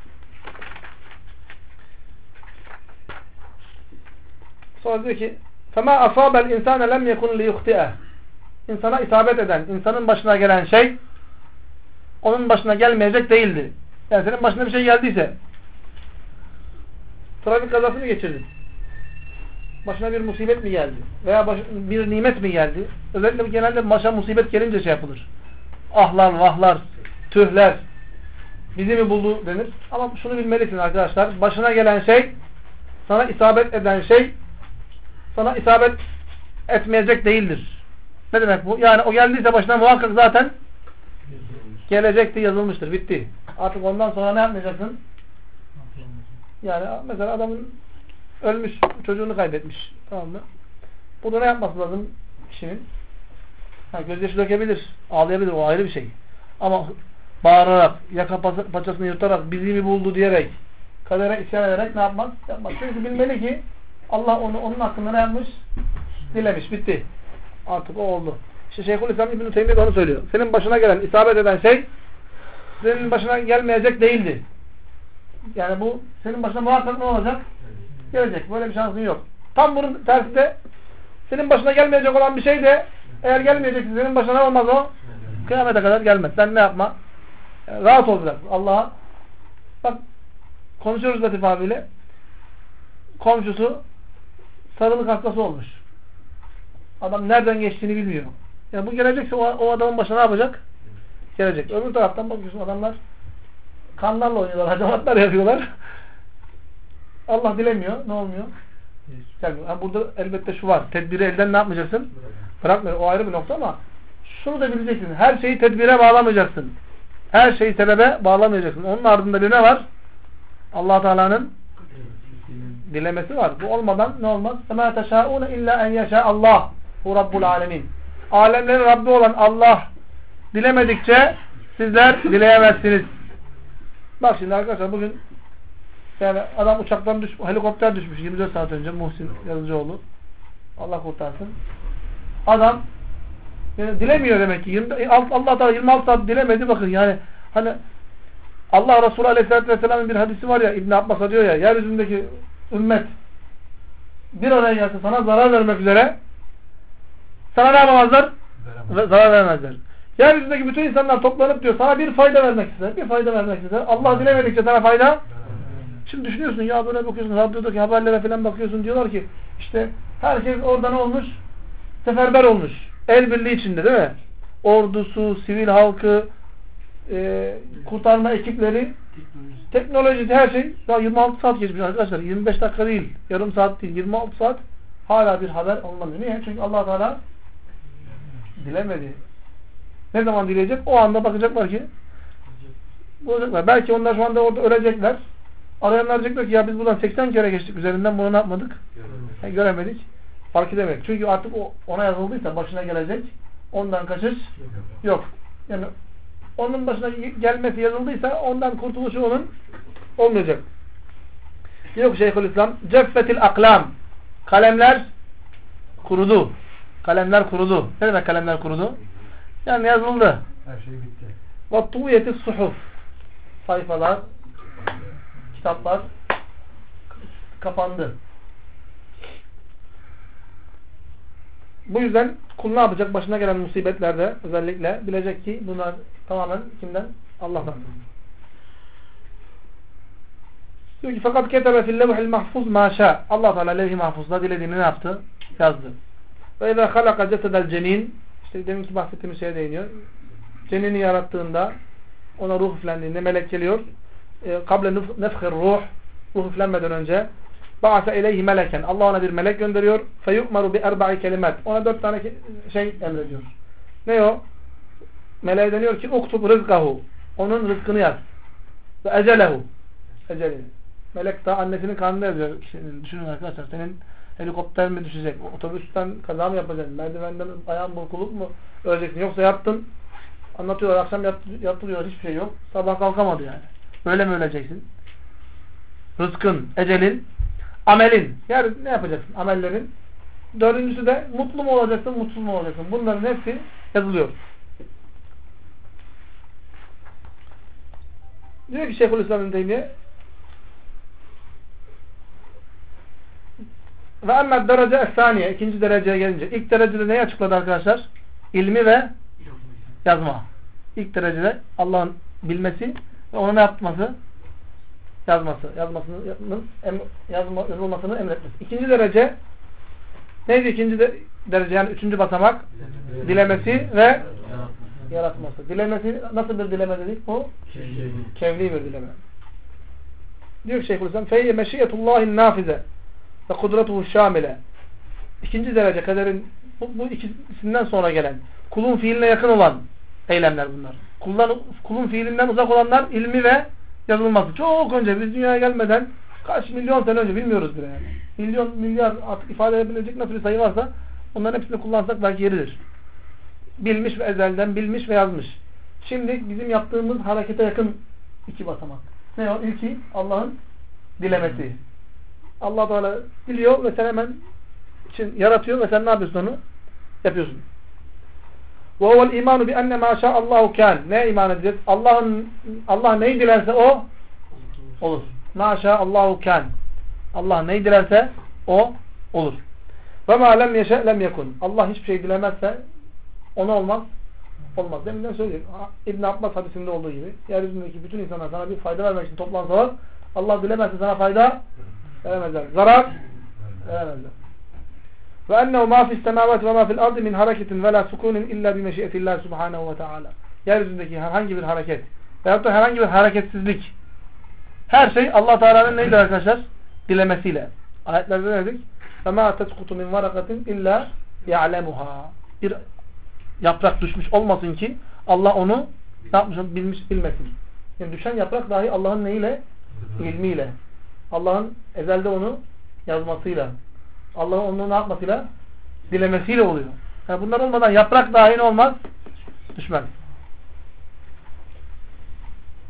Sonra diyor ki فَمَا أَصَابَ الْاِنْسَانَ لَمْ يَكُنْ لِيُخْتِئَ İnsana isabet eden, insanın başına gelen şey onun başına gelmeyecek değildi. Yani senin başına bir şey geldiyse trafik kazası mı geçirdin? Başına bir musibet mi geldi? Veya bir nimet mi geldi? Özellikle genelde başa musibet gelince şey yapılır. Ahlar, vahlar, tühler bizi mi buldu denir. Ama şunu bilmelisin arkadaşlar. Başına gelen şey, sana isabet eden şey sana isabet etmeyecek değildir. Ne demek bu? Yani o geldiyse başına muhakkak zaten gelecekti, yazılmıştır. Bitti. Artık ondan sonra ne yapmayacaksın? Yani mesela adamın ölmüş, çocuğunu kaybetmiş. Tamam mı? Burada ne yapması lazım kişinin? Gözyaşı dökebilir, ağlayabilir. O ayrı bir şey. Ama bağırarak, yaka paçasını yırtarak, bizi mi buldu diyerek, kadere isyan ederek ne yapmaz? Yapmaz. Çünkü bilmeli ki Allah onun hakkında ne yapmış? Dilemiş. Bitti. Artık o oldu. İşte Şeyhülislam İbn-i Teymiye de onu söylüyor. Senin başına gelen, isabet eden şey senin başına gelmeyecek değildi. Yani bu senin başına muhakkak ne olacak? Gelecek. Böyle bir şansın yok. Tam bunun tersi de senin başına gelmeyecek olan bir şey de eğer gelmeyecekse senin başına ne olmaz o? Kıyamete kadar gelmez. Sen ne yapma? Yani rahat olacaksın. Allah'a bak konuşuyoruz Latif abiyle. Komşusu sarılık hastası olmuş. Adam nereden geçtiğini bilmiyor. Yani bu gelecekse o adamın başına ne yapacak? Gelecek. Öbür taraftan bakıyorsun adamlar kanlarla oynuyorlar, hacamatlar yapıyorlar. Allah dilemiyor. Ne olmuyor? Gelmiyor. Yani burada elbette şu var. Tedbiri elden ne yapmayacaksın? Bırakmıyor. O ayrı bir nokta ama şunu da bileceksin. Her şeyi tedbire bağlamayacaksın. Her şeyi sebebe bağlamayacaksın. Onun ardında bir ne var? Allah Teala'nın dilemesi var. Bu olmadan ne olmaz? فَمَا تَشَاءُونَ اِلَّا اَنْ يَشَاءَ اللّٰهُ هُ رَبُّ الْعَالَمِينَ Alemlerin Rabbi olan Allah dilemedikçe sizler dileyemezsiniz. Bak şimdi arkadaşlar bugün Yani adam uçaktan helikopter düşmüş 24 saat önce Muhsin Yazıcıoğlu. Allah kurtarsın. Adam yani dilemiyor demek ki. Allah Teala 26 saat dilemedi bakın yani hani Allah Resulü Aleyhisselatü Vesselam'ın bir hadisi var ya İbn Abbas'a diyor ya yeryüzündeki ümmet bir araya gelse sana zarar vermek üzere sana ne yapamazlar? Zarar vermezler. Yeryüzündeki bütün insanlar toplanıp diyor sana bir fayda vermek ister. Bir fayda vermek ister. Allah dilemedikçe sana fayda. Şimdi düşünüyorsun ya böyle bakıyorsun radyodaki haberlere falan bakıyorsun diyorlar ki işte herkes orada ne olmuş? Seferber olmuş. El birliği içinde değil mi? Ordusu, sivil halkı, kurtarma ekipleri, teknoloji her şey daha 26 saat geçmiş arkadaşlar. 25 dakika değil, yarım saat değil, 26 saat hala bir haber alınamıyor. Niye? Çünkü Allah Teala dilemedi. Ne zaman dileyecek? O anda bakacaklar ki bulacaklar. Belki onlar şu anda orada ölecekler. Arayanlar diyecekler ki ya biz buradan 80 kere geçtik üzerinden bunu ne yapmadık? Göremedik. Fark edemedik. Çünkü artık ona yazıldıysa başına gelecek. Ondan kaçış yok. Yani onun başına gelmesi yazıldıysa ondan kurtuluşu onun olmayacak. Yok Şeyhülislam. Ceffetil aklam. Kalemler kurudu. Kalemler kurudu. Ne demek kalemler kurudu? Yani yazıldı. Her şey bitti. Ve tuğyetis suhuf. Sayfalar, kitaplar kapandı. Bu yüzden kul ne yapacak? Başına gelen musibetlerde özellikle bilecek ki bunlar tamamen kimden? Allah'tan. Diyor ki fakat ketebe fil levhil mahfuz ma şa. Allah Teala levh-i mahfuzda dilediğini ne yaptı? Yazdı. Ve izâ halaka cesedel cenin. İşte deminki bahsettiğimiz şeye değiniyor. Cenini yarattığında ona ruh üflendiğinde melek geliyor. Kable nefhir ruh. Ruh üflenmeden önce ba'ase ileyhi meleken. Allah ona bir melek gönderiyor. Feyu'maru bi erba'i kelimet. Ona 4 tane şey emrediyor. Ne o? Meleğe deniyor ki uktub rızkahu. Onun rızkını yaz. Ve ecelehu. Ecelini. Melek daha annesinin karnında yazıyor. Düşünün arkadaşlar. Senin helikopter mi düşecek? Otobüsten kaza mı yapacaksın? Merdivenden ayağın burkuluk mu öleceksin? Yoksa yattın. Anlatıyorlar. Akşam yattırıyor. Hiçbir şey yok. Sabah kalkamadı yani. Böyle mi öleceksin? Rızkın, ecelin, amelin. Yani ne yapacaksın? Amellerin. Dördüncüsü de mutlu mu olacaksın, mutsuz mu olacaksın? Bunların hepsi yazılıyor. Diyor ki Şeyhülislam İbn Teymiye ve emmel derece es-saniye, ikinci dereceye gelince. İlk derecede neyi açıkladı arkadaşlar? İlmi ve yazma. İlk derecede Allah'ın bilmesi ve onu ne yapması? Yazılmasını emretmesi. İkinci derece neydi ikinci derece? Yani üçüncü basamak dilemesi ve yaratması. Dilemesi nasıl bir dileme dedik bu? Kevni bir dileme. Diyor ki Şeyhülislam feyye meşiyetullahin nafize ve kudretuhu şamile. İkinci derece kaderin bu ikisinden sonra gelen kulun fiiline yakın olan eylemler bunlar. Kulun fiilinden uzak olanlar ilmi ve yazılması. Çok önce biz dünyaya gelmeden kaç milyon sene önce bilmiyoruz bile yani. Milyon, milyar artık ifade edebilecek nasıl bir sayı varsa onların hepsini kullansak belki yeridir. Bilmiş ve ezelden bilmiş ve yazmış. Şimdi bizim yaptığımız harekete yakın iki basamak. Ne o? İlki Allah'ın dilemesi. Allah Teala diliyor ve sen hemen için yaratıyor ve sen ne yapıyorsun onu? Yapıyorsun. Ve huvel imanu bi enne ma şa'allahu kân. Ne iman edeceğiz? Allah neyi dilerse o olur. Ma şa'allahu kân. Allah neyi dilerse o olur. Ve ma lem yeşe lem yekun. Allah hiçbir şey dilemezse ona olmaz. Olmaz. Deminden söyleyeyim. İbn Abbas hadisinde olduğu gibi yeryüzündeki bütün insanlar sana bir fayda vermek için toplansalar Allah dilemezse sana fayda veremezler. Zarar veremezler. Ve ennehu ma fi's semavati ve ma fi'l ardı min hareketin ve la sukunin illa bi meşiyetillah subhanahu ve teala. Yeryüzündeki herhangi bir hareket veyahut da herhangi bir hareketsizlik her şey Allah Teala'nın neydi arkadaşlar? Dilemesiyle. Ayetlerde ne dedik? Ve ma teskutu min varakatin illa ya'lemuha. Bir yaprak düşmüş olmasın ki Allah onu ne yapmış? Bilmiş, bilmesin. Yani düşen yaprak dahi Allah'ın neyiyle? İlmiyle. Allah'ın ezelde onu yazmasıyla. Allah'ın onu ne yapmasıyla? Dilemesiyle oluyor. Yani bunlar olmadan yaprak dahi olmaz? Düşmez.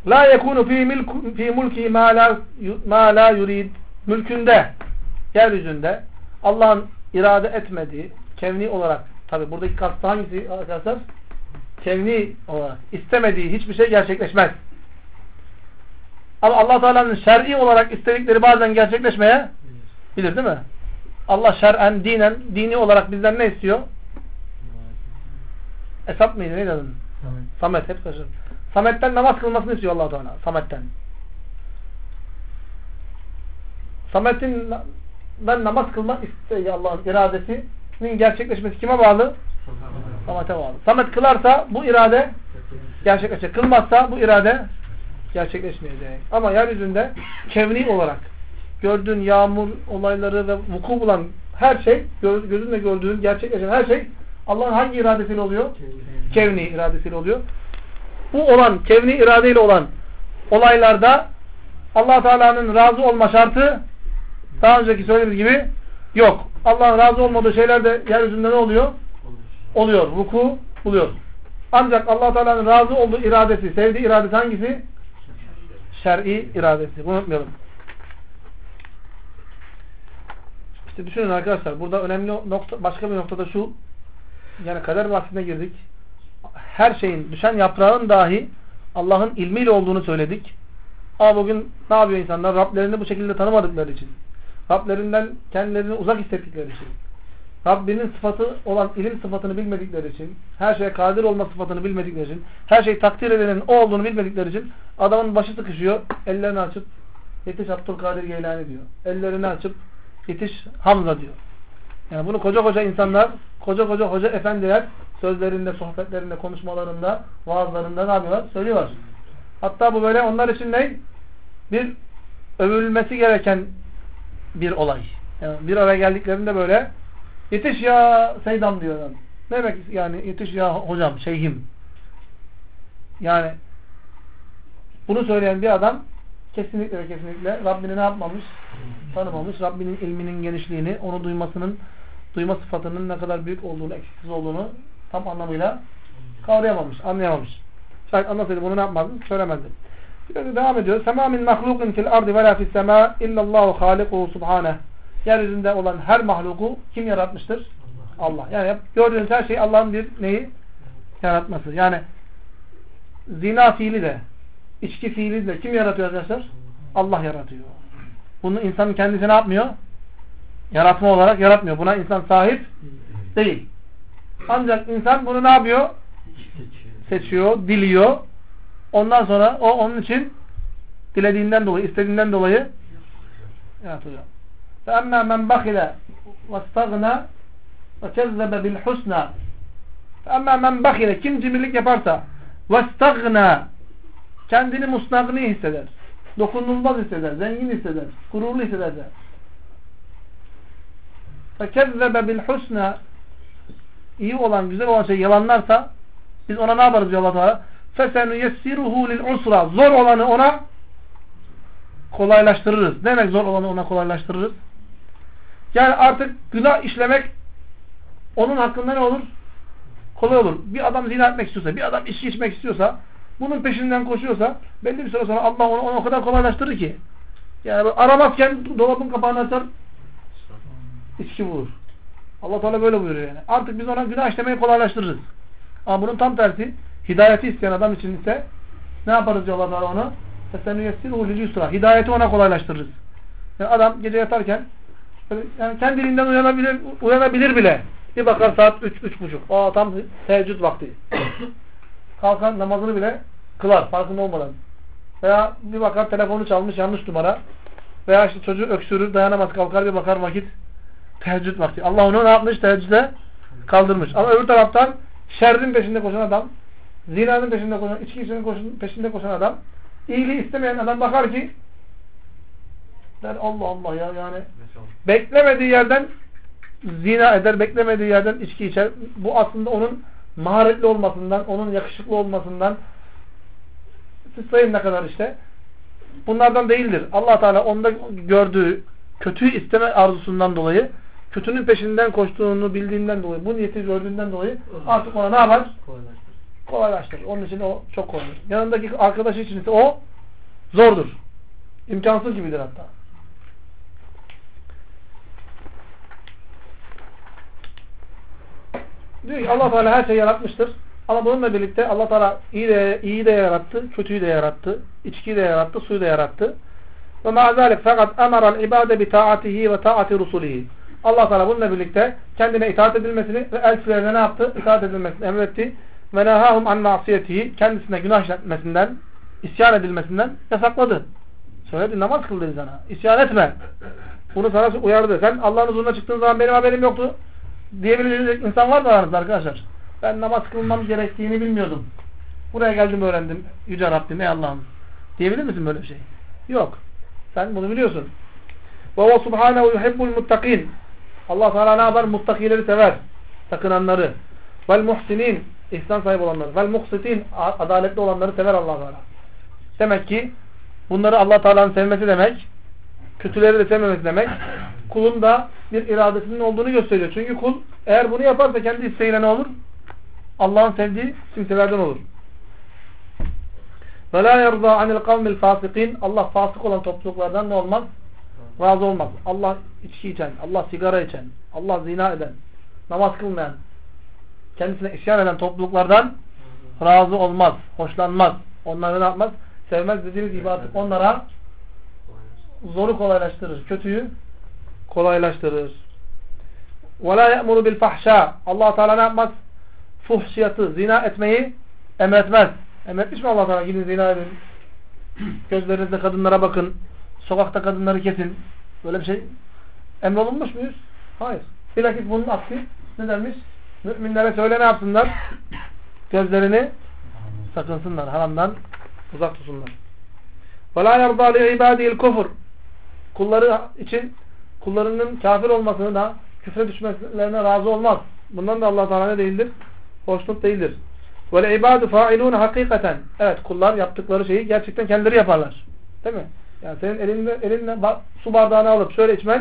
La yekunu fi mulki ma la yurid. Mülkünde, yeryüzünde Allah'ın irade etmediği, kevni olarak, tabi buradaki kastı hangisi arkadaşlar? Kevni olarak istemediği hiçbir şey gerçekleşmez. Ama Allah Teala'nın şer'i olarak istedikleri bazen gerçekleşmeye bilir, değil mi? Allah şer'en, dinen, dini olarak bizden ne istiyor? Esap mıydı? Neydi adın? Samet. Hep karıştırdım. Samet'ten namaz kılmasını istiyor Allah Teala. Samet'ten. Samet'in namaz kılmak isteği, Allah'ın iradesinin gerçekleşmesi kime bağlı? Samet'e bağlı. Samet kılarsa bu irade gerçekleşecek. Kılmazsa bu irade gerçekleşmeyecek. Ama yeryüzünde kevni olarak gördüğün yağmur olayları ve vuku bulan her şey, gözünle gördüğün, gerçekleşen her şey Allah'ın hangi iradesiyle oluyor? Kevni iradesiyle oluyor. Bu olan, kevni iradeyle olan olaylarda Allah Teala'nın razı olma şartı daha önceki söylediğimiz gibi yok. Allah'ın razı olmadığı şeyler de yeryüzünde ne oluyor? Oluyor. Vuku buluyor. Ancak Allah Teala'nın razı olduğu iradesi, sevdiği iradesi hangisi? Şer'i iradesi. Bunu unutmayalım. İşte düşünün arkadaşlar. Burada önemli nokta, başka bir noktada şu, yani kader bahsine girdik. Her şeyin, düşen yaprağın dahi Allah'ın ilmiyle olduğunu söyledik. Ama bugün ne yapıyor insanlar? Rablerini bu şekilde tanımadıkları için, Rablerinden kendilerini uzak hissettikleri için, Rabbinin sıfatı olan ilim sıfatını bilmedikleri için, her şeye kadir olma sıfatını bilmedikleri için, her şeyi takdir edenin o olduğunu bilmedikleri için adamın başı sıkışıyor, ellerini açıp yetiş Abdülkadir Geylani diyor. Ellerini açıp yetiş Hamza diyor. Yani bunu koca koca insanlar, koca koca hoca efendiler sözlerinde, sohbetlerinde, konuşmalarında, vaazlarında ne yapıyorlar? Söylüyorlar. Hatta bu böyle onlar için ne? Bir övülmesi gereken bir olay. Yani bir araya geldiklerinde böyle yetiş ya Seydam diyor adam. Ne demek yani yetiş ya hocam, şeyhim. Yani bunu söyleyen bir adam kesinlikle ve kesinlikle Rabbini ne yapmamış? Tanımamış. Rabbinin ilminin genişliğini, onu duyma sıfatının ne kadar büyük olduğunu, eksiksiz olduğunu tam anlamıyla kavrayamamış, anlayamamış. Şayet anlasaydı bunu ne yapmazdı? Söylemezdi. Şimdi devam ediyor. Sema min mahlukin fil ardi ve la fis sema illallahu halikuhu subhane. Yeryüzünde olan her mahluku kim yaratmıştır? Allah. Yani gördüğünüz her şey Allah'ın bir neyi? Yaratması. Yani zina fiili de, içki fiili de kim yaratıyor arkadaşlar? Allah yaratıyor. Bunu insanın kendisi ne yapmıyor? Yaratma olarak yaratmıyor. Buna insan sahip değil. Ancak insan bunu ne yapıyor? Seçiyor, diliyor. Ondan sonra o onun için dilediğinden dolayı, istediğinden dolayı yaratıyor. فَاَمَّا مَنْ بَخِلَ وَاسْتَغْنَا وَكَذَّبَ بِالْحُسْنَى فَاَمَّا مَنْ بَخِلَ kim cimrilik yaparsa وَاسْتَغْنَا kendini musnagni hisseder, dokunulmaz hisseder, zengin hisseder, gururlu hisseder. فَكَذَّبَ بِالْحُسْنَى iyi olan, güzel olan şey yalanlarsa biz ona ne yaparız diyor Allah Teala? فَسَنُيَسِّرُهُ لِلْعُسْرَى zor olanı ona kolaylaştırırız. Ne demek zor olanı ona kolaylaştırırız? Yani artık günah işlemek onun hakkında ne olur? Kolay olur. Bir adam zina etmek istiyorsa, bir adam içki içmek istiyorsa, bunun peşinden koşuyorsa belli bir süre sonra Allah onu o kadar kolaylaştırır ki. Yani aramazken dolabın kapağını açar, içki bulur. Allah Teala böyle buyuruyor yani. Artık biz ona günah işlemeyi kolaylaştırırız. Ama bunun tam tersi, hidayeti isteyen adam için ise ne yaparız diyor Allah Teala ona? فَسَنُيَسِّرُهُ لِلْيُسْرَى hidayeti ona kolaylaştırırız. Yani adam gece yatarken yani kendiliğinden uyanabilir bile. Bir bakar saat 3-3.30. Tam teheccüd vakti. Kalkar namazını bile kılar farkında olmadan. Veya bir bakar telefonu çalmış yanlış numara. Veya işte çocuğu öksürür dayanamaz kalkar bir bakar vakit teheccüd vakti. Allah onu ne yapmış? Teheccüde kaldırmış. Ama öbür taraftan şerrin peşinde koşan adam, zinanın peşinde koşan, içki peşinde koşan adam, iyiliği istemeyen adam bakar ki der Allah Allah ya yani beklemediği yerden zina eder, beklemediği yerden içki içer. Bu aslında onun maharetli olmasından, onun yakışıklı olmasından, siz sayın ne kadar işte. Bunlardan değildir. Allah Teala onda gördüğü kötüyü isteme arzusundan dolayı, kötünün peşinden koştuğunu bildiğinden dolayı, bu niyeti gördüğünden dolayı artık ona ne yapar? kolaylaştırır. Onun için o çok kolay. Yanındaki arkadaşı için ise o zordur. İmkansız gibidir hatta. Diyor ki Allah Teala her şeyi yaratmıştır. Ama bununla birlikte Allah Teala iyi de yarattı, kötüyü de yarattı, içkiyi de yarattı, suyu da yarattı. Ve ma'azalik fakat emara'l ibade bi ta'atihi ve ta'ati rusulihi. Allah Teala bununla birlikte kendine itaat edilmesini ve elçilerine ne yaptı? İtaat edilmesini emretti. Ve nehahum an ma'siyetihi. Kendisine günah işletmesinden, isyan edilmesinden yasakladı. Söyledi, namaz kıl dedi sana. İsyan etme. Bunu sana uyardı. Sen Allah'ın huzuruna çıktığın zaman benim haberim yoktu diyebilecek insan var mı aranızda arkadaşlar? Ben namaz kılmam gerektiğini bilmiyordum. Buraya geldim öğrendim. Yüce Rabbim ey Allah'ım. Diyebilir misin böyle bir şey? Yok. Sen bunu biliyorsun. وَهُوَ سُبْحَانَهُ يُحِبُّ الْمُتَّقِينَ. Allah Teala ne yapar? Muttakileri sever. Sakınanları. وَالْمُحْسِنِينَ. İhsan sahibi olanları. وَالْمُقْسِتِينَ. Adaletli olanları sever Allah Teala. Demek ki bunları Allah Teala'nın sevmesi demek, kötüleri de sevmemesi demek, kulun da bir iradesinin olduğunu gösteriyor. Çünkü kul eğer bunu yaparsa kendi isteğiyle ne olur? Allah'ın sevdiği kimselerden olur. وَلَا يَرْضَى عَنِ الْقَوْمِ الْفَاسِقِينَ. Allah fasık olan topluluklardan ne olmaz? Razı olmaz. Allah içki içen, Allah sigara içen, Allah zina eden, namaz kılmayan, kendisine isyan eden topluluklardan razı olmaz, hoşlanmaz. Onları ne yapmaz? Sevmez dediğimiz gibi artık onlara zoru kolaylaştırır, kötüyü kolaylaştırır. وَلَا يَأْمُرُ بِالْفَحْشَى. Allah Teala ne yapmaz? Fuhşiyatı, zina etmeyi emretmez. Emretmiş mi Allah Teala? Gidin zina edin. Gözlerinizde kadınlara bakın. Sokakta kadınları kesin. Böyle bir şey emrolunmuş muyuz? Hayır. Bilakis bunun aksi ne demiş? Müminlere söyle ne yapsınlar? Gözlerini sakınsınlar. Haramdan uzak tutsunlar. وَلَا يَرْضَى لِعِبَادِهِ الْكُفُرِ. Kulları için kullarının kafir olmasını da küfre düşmelerine razı olmaz. Bundan da Allah Teala ne değildir? Hoşnut değildir. وَالْعِبَادُ فَاعِلُونَ hakikaten. Evet, kullar yaptıkları şeyi gerçekten kendileri yaparlar. Değil mi? Yani senin elinle su bardağını alıp şöyle içmen,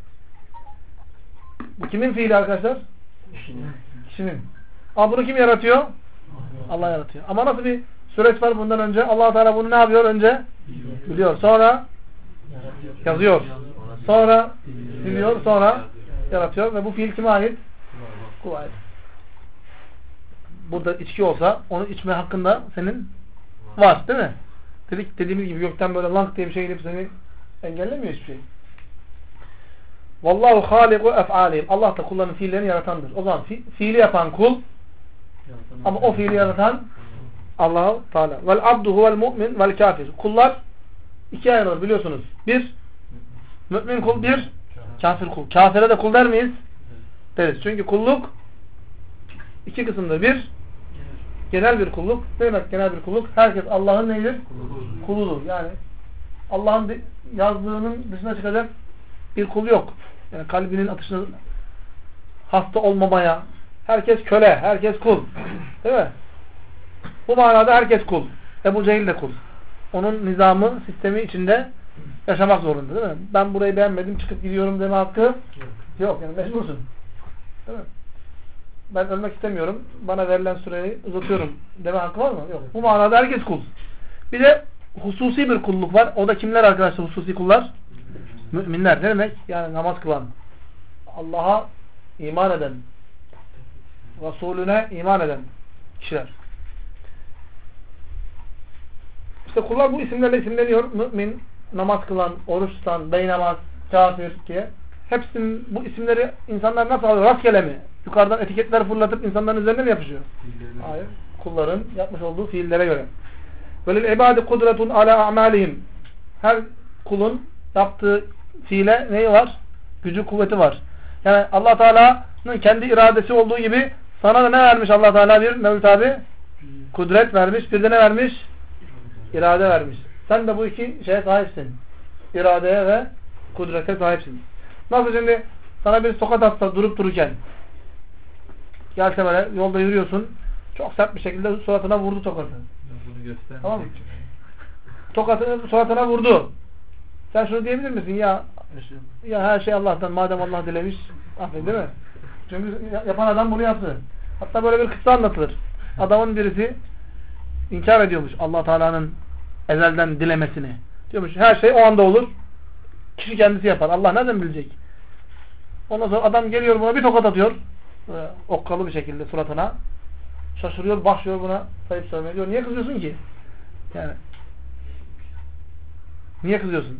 bu kimin fiili arkadaşlar? Kişinin. Ama bunu kim yaratıyor? Allah yaratıyor. Ama nasıl bir süreç var bundan önce? Allah Teala bunu ne yapıyor önce? Biliyor. Sonra yazıyor. Sonra biliyor. Sonra yaratıyor. Ve bu fiil kime ait? Kula ait. Burada içki olsa onu içme hakkında senin var. Değil mi? Dediğimiz gibi gökten böyle lank diye bir şey gelip seni engellemiyor hiçbir şey. Vallahu haliku ef'alihim. Allah da kulların fiillerini yaratandır. O zaman fiili yapan kul ama o fiili yaratan Allah-u Teala. Vel abdu huvel mu'min vel kafir. Kullar ikiye ayrılır biliyorsunuz. Bir mümin kul, bir kafir kul. Kafire de kul der miyiz? Deriz. Çünkü kulluk iki kısımdır. Bir genel bir kulluk. Ne demek genel bir kulluk? Herkes Allah'ın neyidir? Kuludur. Yani Allah'ın yazdığının dışına çıkacak bir kul yok. Yani kalbinin atışına hasta olmamaya. Herkes köle, herkes kul. Değil mi? Bu manada herkes kul. Ebu Cehil de kul. Onun nizamı, sistemi içinde yaşamak zorunda. Değil mi? Ben burayı beğenmedim, çıkıp gidiyorum deme hakkı yok. Yani mecbursun. Değil mi? Ben ölmek istemiyorum. Bana verilen süreyi uzatıyorum deme hakkı var mı? Yok. Bu manada herkes kul. Bir de hususi bir kulluk var. O da kimler arkadaşlar hususi kullar? Müminler. Ne demek? Yani namaz kılan, Allah'a iman eden, Resulüne iman eden kişiler. İşte kullar bu isimlerle isimleniyor. Mümin, namaz kılan, oruç tutan, beynamaz, kafir diye. Hepsinin bu isimleri insanlar nasıl alıyor? Rastgele mi? Yukarıdan etiketler fırlatıp insanların üzerine mi yapışıyor? Hayır. Kulların yapmış olduğu fiillere göre. Velil ibadi kudretun ala a'malihim. Her kulun yaptığı fiile neyi var? Gücü, kuvveti var. Yani Allah Teala'nın kendi iradesi olduğu gibi sana da ne vermiş Allah Teala bir Mevlüt abi? Kudret vermiş. Bir de ne vermiş? İrade vermiş. Sen de bu iki şeye sahipsin. İradeye ve kudrete sahipsin. Nasıl şimdi sana bir tokat atsa durup dururken gelse böyle yolda yürüyorsun çok sert bir şekilde suratına vurdu tokatı. Tamam mı? Tokatını suratına vurdu. Sen şunu diyebilir misin? Ya her şey Allah'tan. Madem Allah dilemiş. Aferin değil mi? Çünkü yapan adam bunu yaptı. Hatta böyle bir kıssa anlatılır. Adamın birisi inkar ediyormuş Allah Teala'nın ezelden dilemesini. Diyormuş her şey o anda olur. Kişi kendisi yapar. Allah nereden bilecek? Ondan sonra adam geliyor buna bir tokat atıyor. Okkalı bir şekilde suratına. Şaşırıyor, başlıyor buna sayıp söylemeye. Diyor niye kızıyorsun ki? Yani niye kızıyorsun?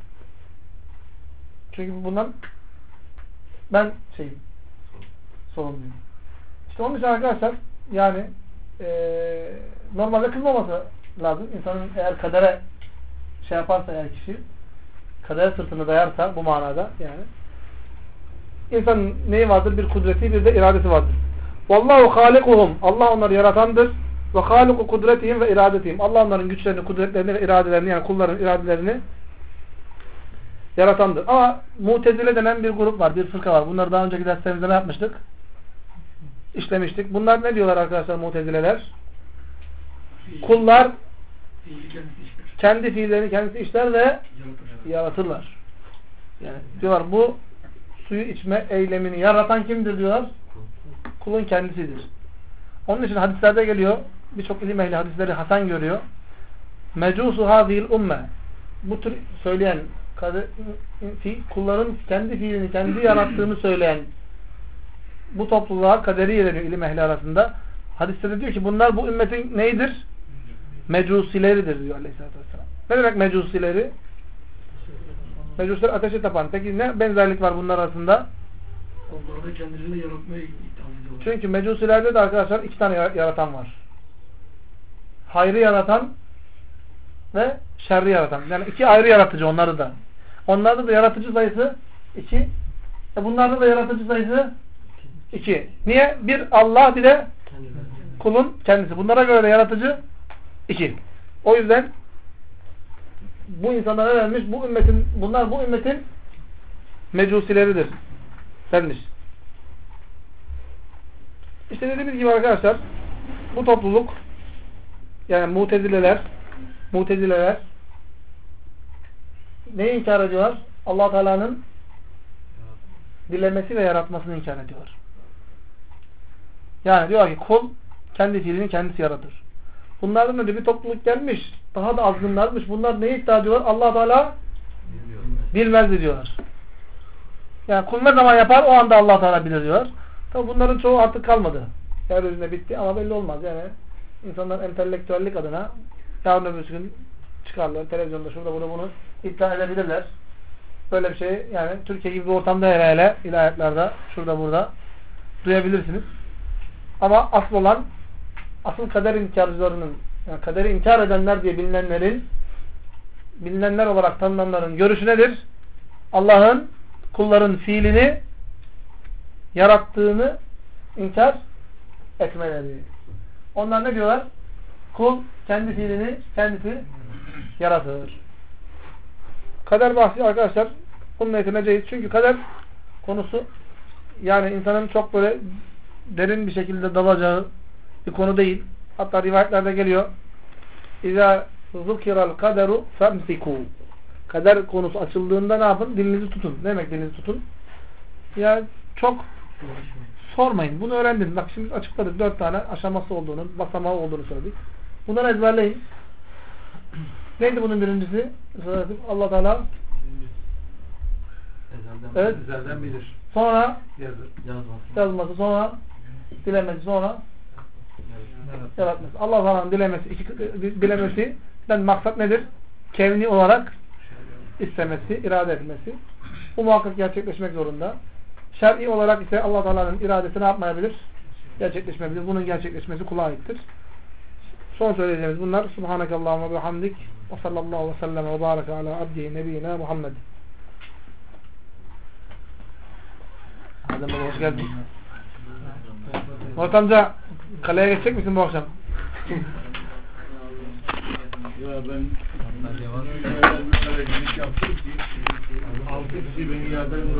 Çünkü bundan ben sorumluyum. İşte onun için arkadaşlar yani normalde kızmaması lazım. İnsanın eğer kadere şey yaparsa eğer kişi kadere sırtını dayarsa bu manada yani insanın neyi vardır? Bir kudreti bir de iradesi vardır. Vallahu halikuhum. Allah onları yaratandır. Ve haliku kudretihim ve iradetihim. Allah onların güçlerini, kudretlerini ve iradelerini yani kulların iradelerini yaratandır. Ama Mutezile denen bir grup var, bir fırka var. Bunları daha önceki derslerimizde ne yapmıştık? İşlemiştik. Bunlar ne diyorlar arkadaşlar Mutezileler? Kullar kendi fiillerini kendisi işler ve yaratırlar. Yani diyorlar bu suyu içme eylemini yaratan kimdir diyorlar? Kulun kendisidir. Onun için hadislerde geliyor. Birçok ilim ehli hadisleri hasen görüyor. Mecusu hazihil umme. Bu tür söyleyen kulların kendi fiilini kendi yarattığını söyleyen bu topluluğa kaderi deniyor ilim ehli arasında. Hadiste de diyor ki bunlar bu ümmetin neyidir? Mecusileridir diyor Aleyhisselatü Vesselam. Ne demek mecusileri? Mecusiler ateşe tapan. Peki ne benzerlik var bunlar arasında? Allah'ı kendisini yaratmaya itham ediyorlar. Çünkü mecusilerde de arkadaşlar iki tane yaratan var. Hayrı yaratan ve şerri yaratan. Yani iki ayrı yaratıcı onları da. Onlarda da yaratıcı sayısı 2. Bunlarda da yaratıcı sayısı 2. Niye? Bir Allah bir de kulun kendisi. Bunlara göre de yaratıcı 2. O yüzden bu insanlara ne vermiş? Bunlar bu ümmetin mecusileridir denmiş. İşte dediğimiz gibi arkadaşlar bu topluluk yani Mutezileler neyi inkar ediyorlar? Allah Teala'nın dilemesi ve yaratmasını inkar ediyorlar. Yani diyor ki kul kendi fiilini kendisi yaratır. Bunlardan önce bir topluluk gelmiş, daha da azgınlarmış. Bunlar neyi iddia ediyorlar? Allah Teala bilmez diyorlar. Yani kul ne zaman yapar o anda Allah Teala bilir diyorlar. Tabi bunların çoğu artık kalmadı. Yeryüzünde bitti ama belli olmaz. Yani insanlar entelektüellik adına yarın öbür gün çıkarlar. Televizyonda şurada bunu iddia edebilirler. Böyle bir şey yani Türkiye gibi bir ortamda hele ilahiyatlarda şurada burada duyabilirsiniz. Ama asıl kader inkarcılarının yani kaderi inkar edenler diye bilinenler olarak tanınanların görüşü nedir? Allah'ın kulların fiilini yarattığını inkar etmeleri. Onlar ne diyorlar? Kul kendi fiilini kendisi yaratır. Kader bahsi arkadaşlar bunun yetineceğiz. Çünkü kader konusu yani insanın çok böyle derin bir şekilde dalacağı bir konu değil. Hatta rivayetlerde geliyor. İzâ zukiral kaderu femsikû. Kader konusu açıldığında ne yapın? Dilinizi tutun. Ne demek dilinizi tutun? Yani çok sormayın. Bunu öğrendin. Bak şimdi açıkladık. 4 tane aşaması olduğunu, basamağı olduğunu söyledik. Bunları ezberleyin. Neydi bunun birincisi? Allah Teala evet. Ezelden bilir. Sonra Yazması. Sonra dilemesi. Sonra yaratması. Allah Teala'nın dilemesinden maksat nedir? Kevni olarak istemesi, irade etmesi. Bu muhakkak gerçekleşmek zorunda. Şer'i olarak ise Allah Teala'nın iradesi ne yapmayabilir? Gerçekleşmeyebilir. Bunun gerçekleşmesi kula aittir. Son söyleyeceğimiz bunlar. Subhanakallahumma ve hamdik ve sallallahu ve sellem ve baraka ala abdihi nebiyyina Muhammed. Adem baba hoş geldin. Murat amca kaleye geçecek misin bu akşam? Ya ben öyle bir yaptım ki 6 kişi beni yerden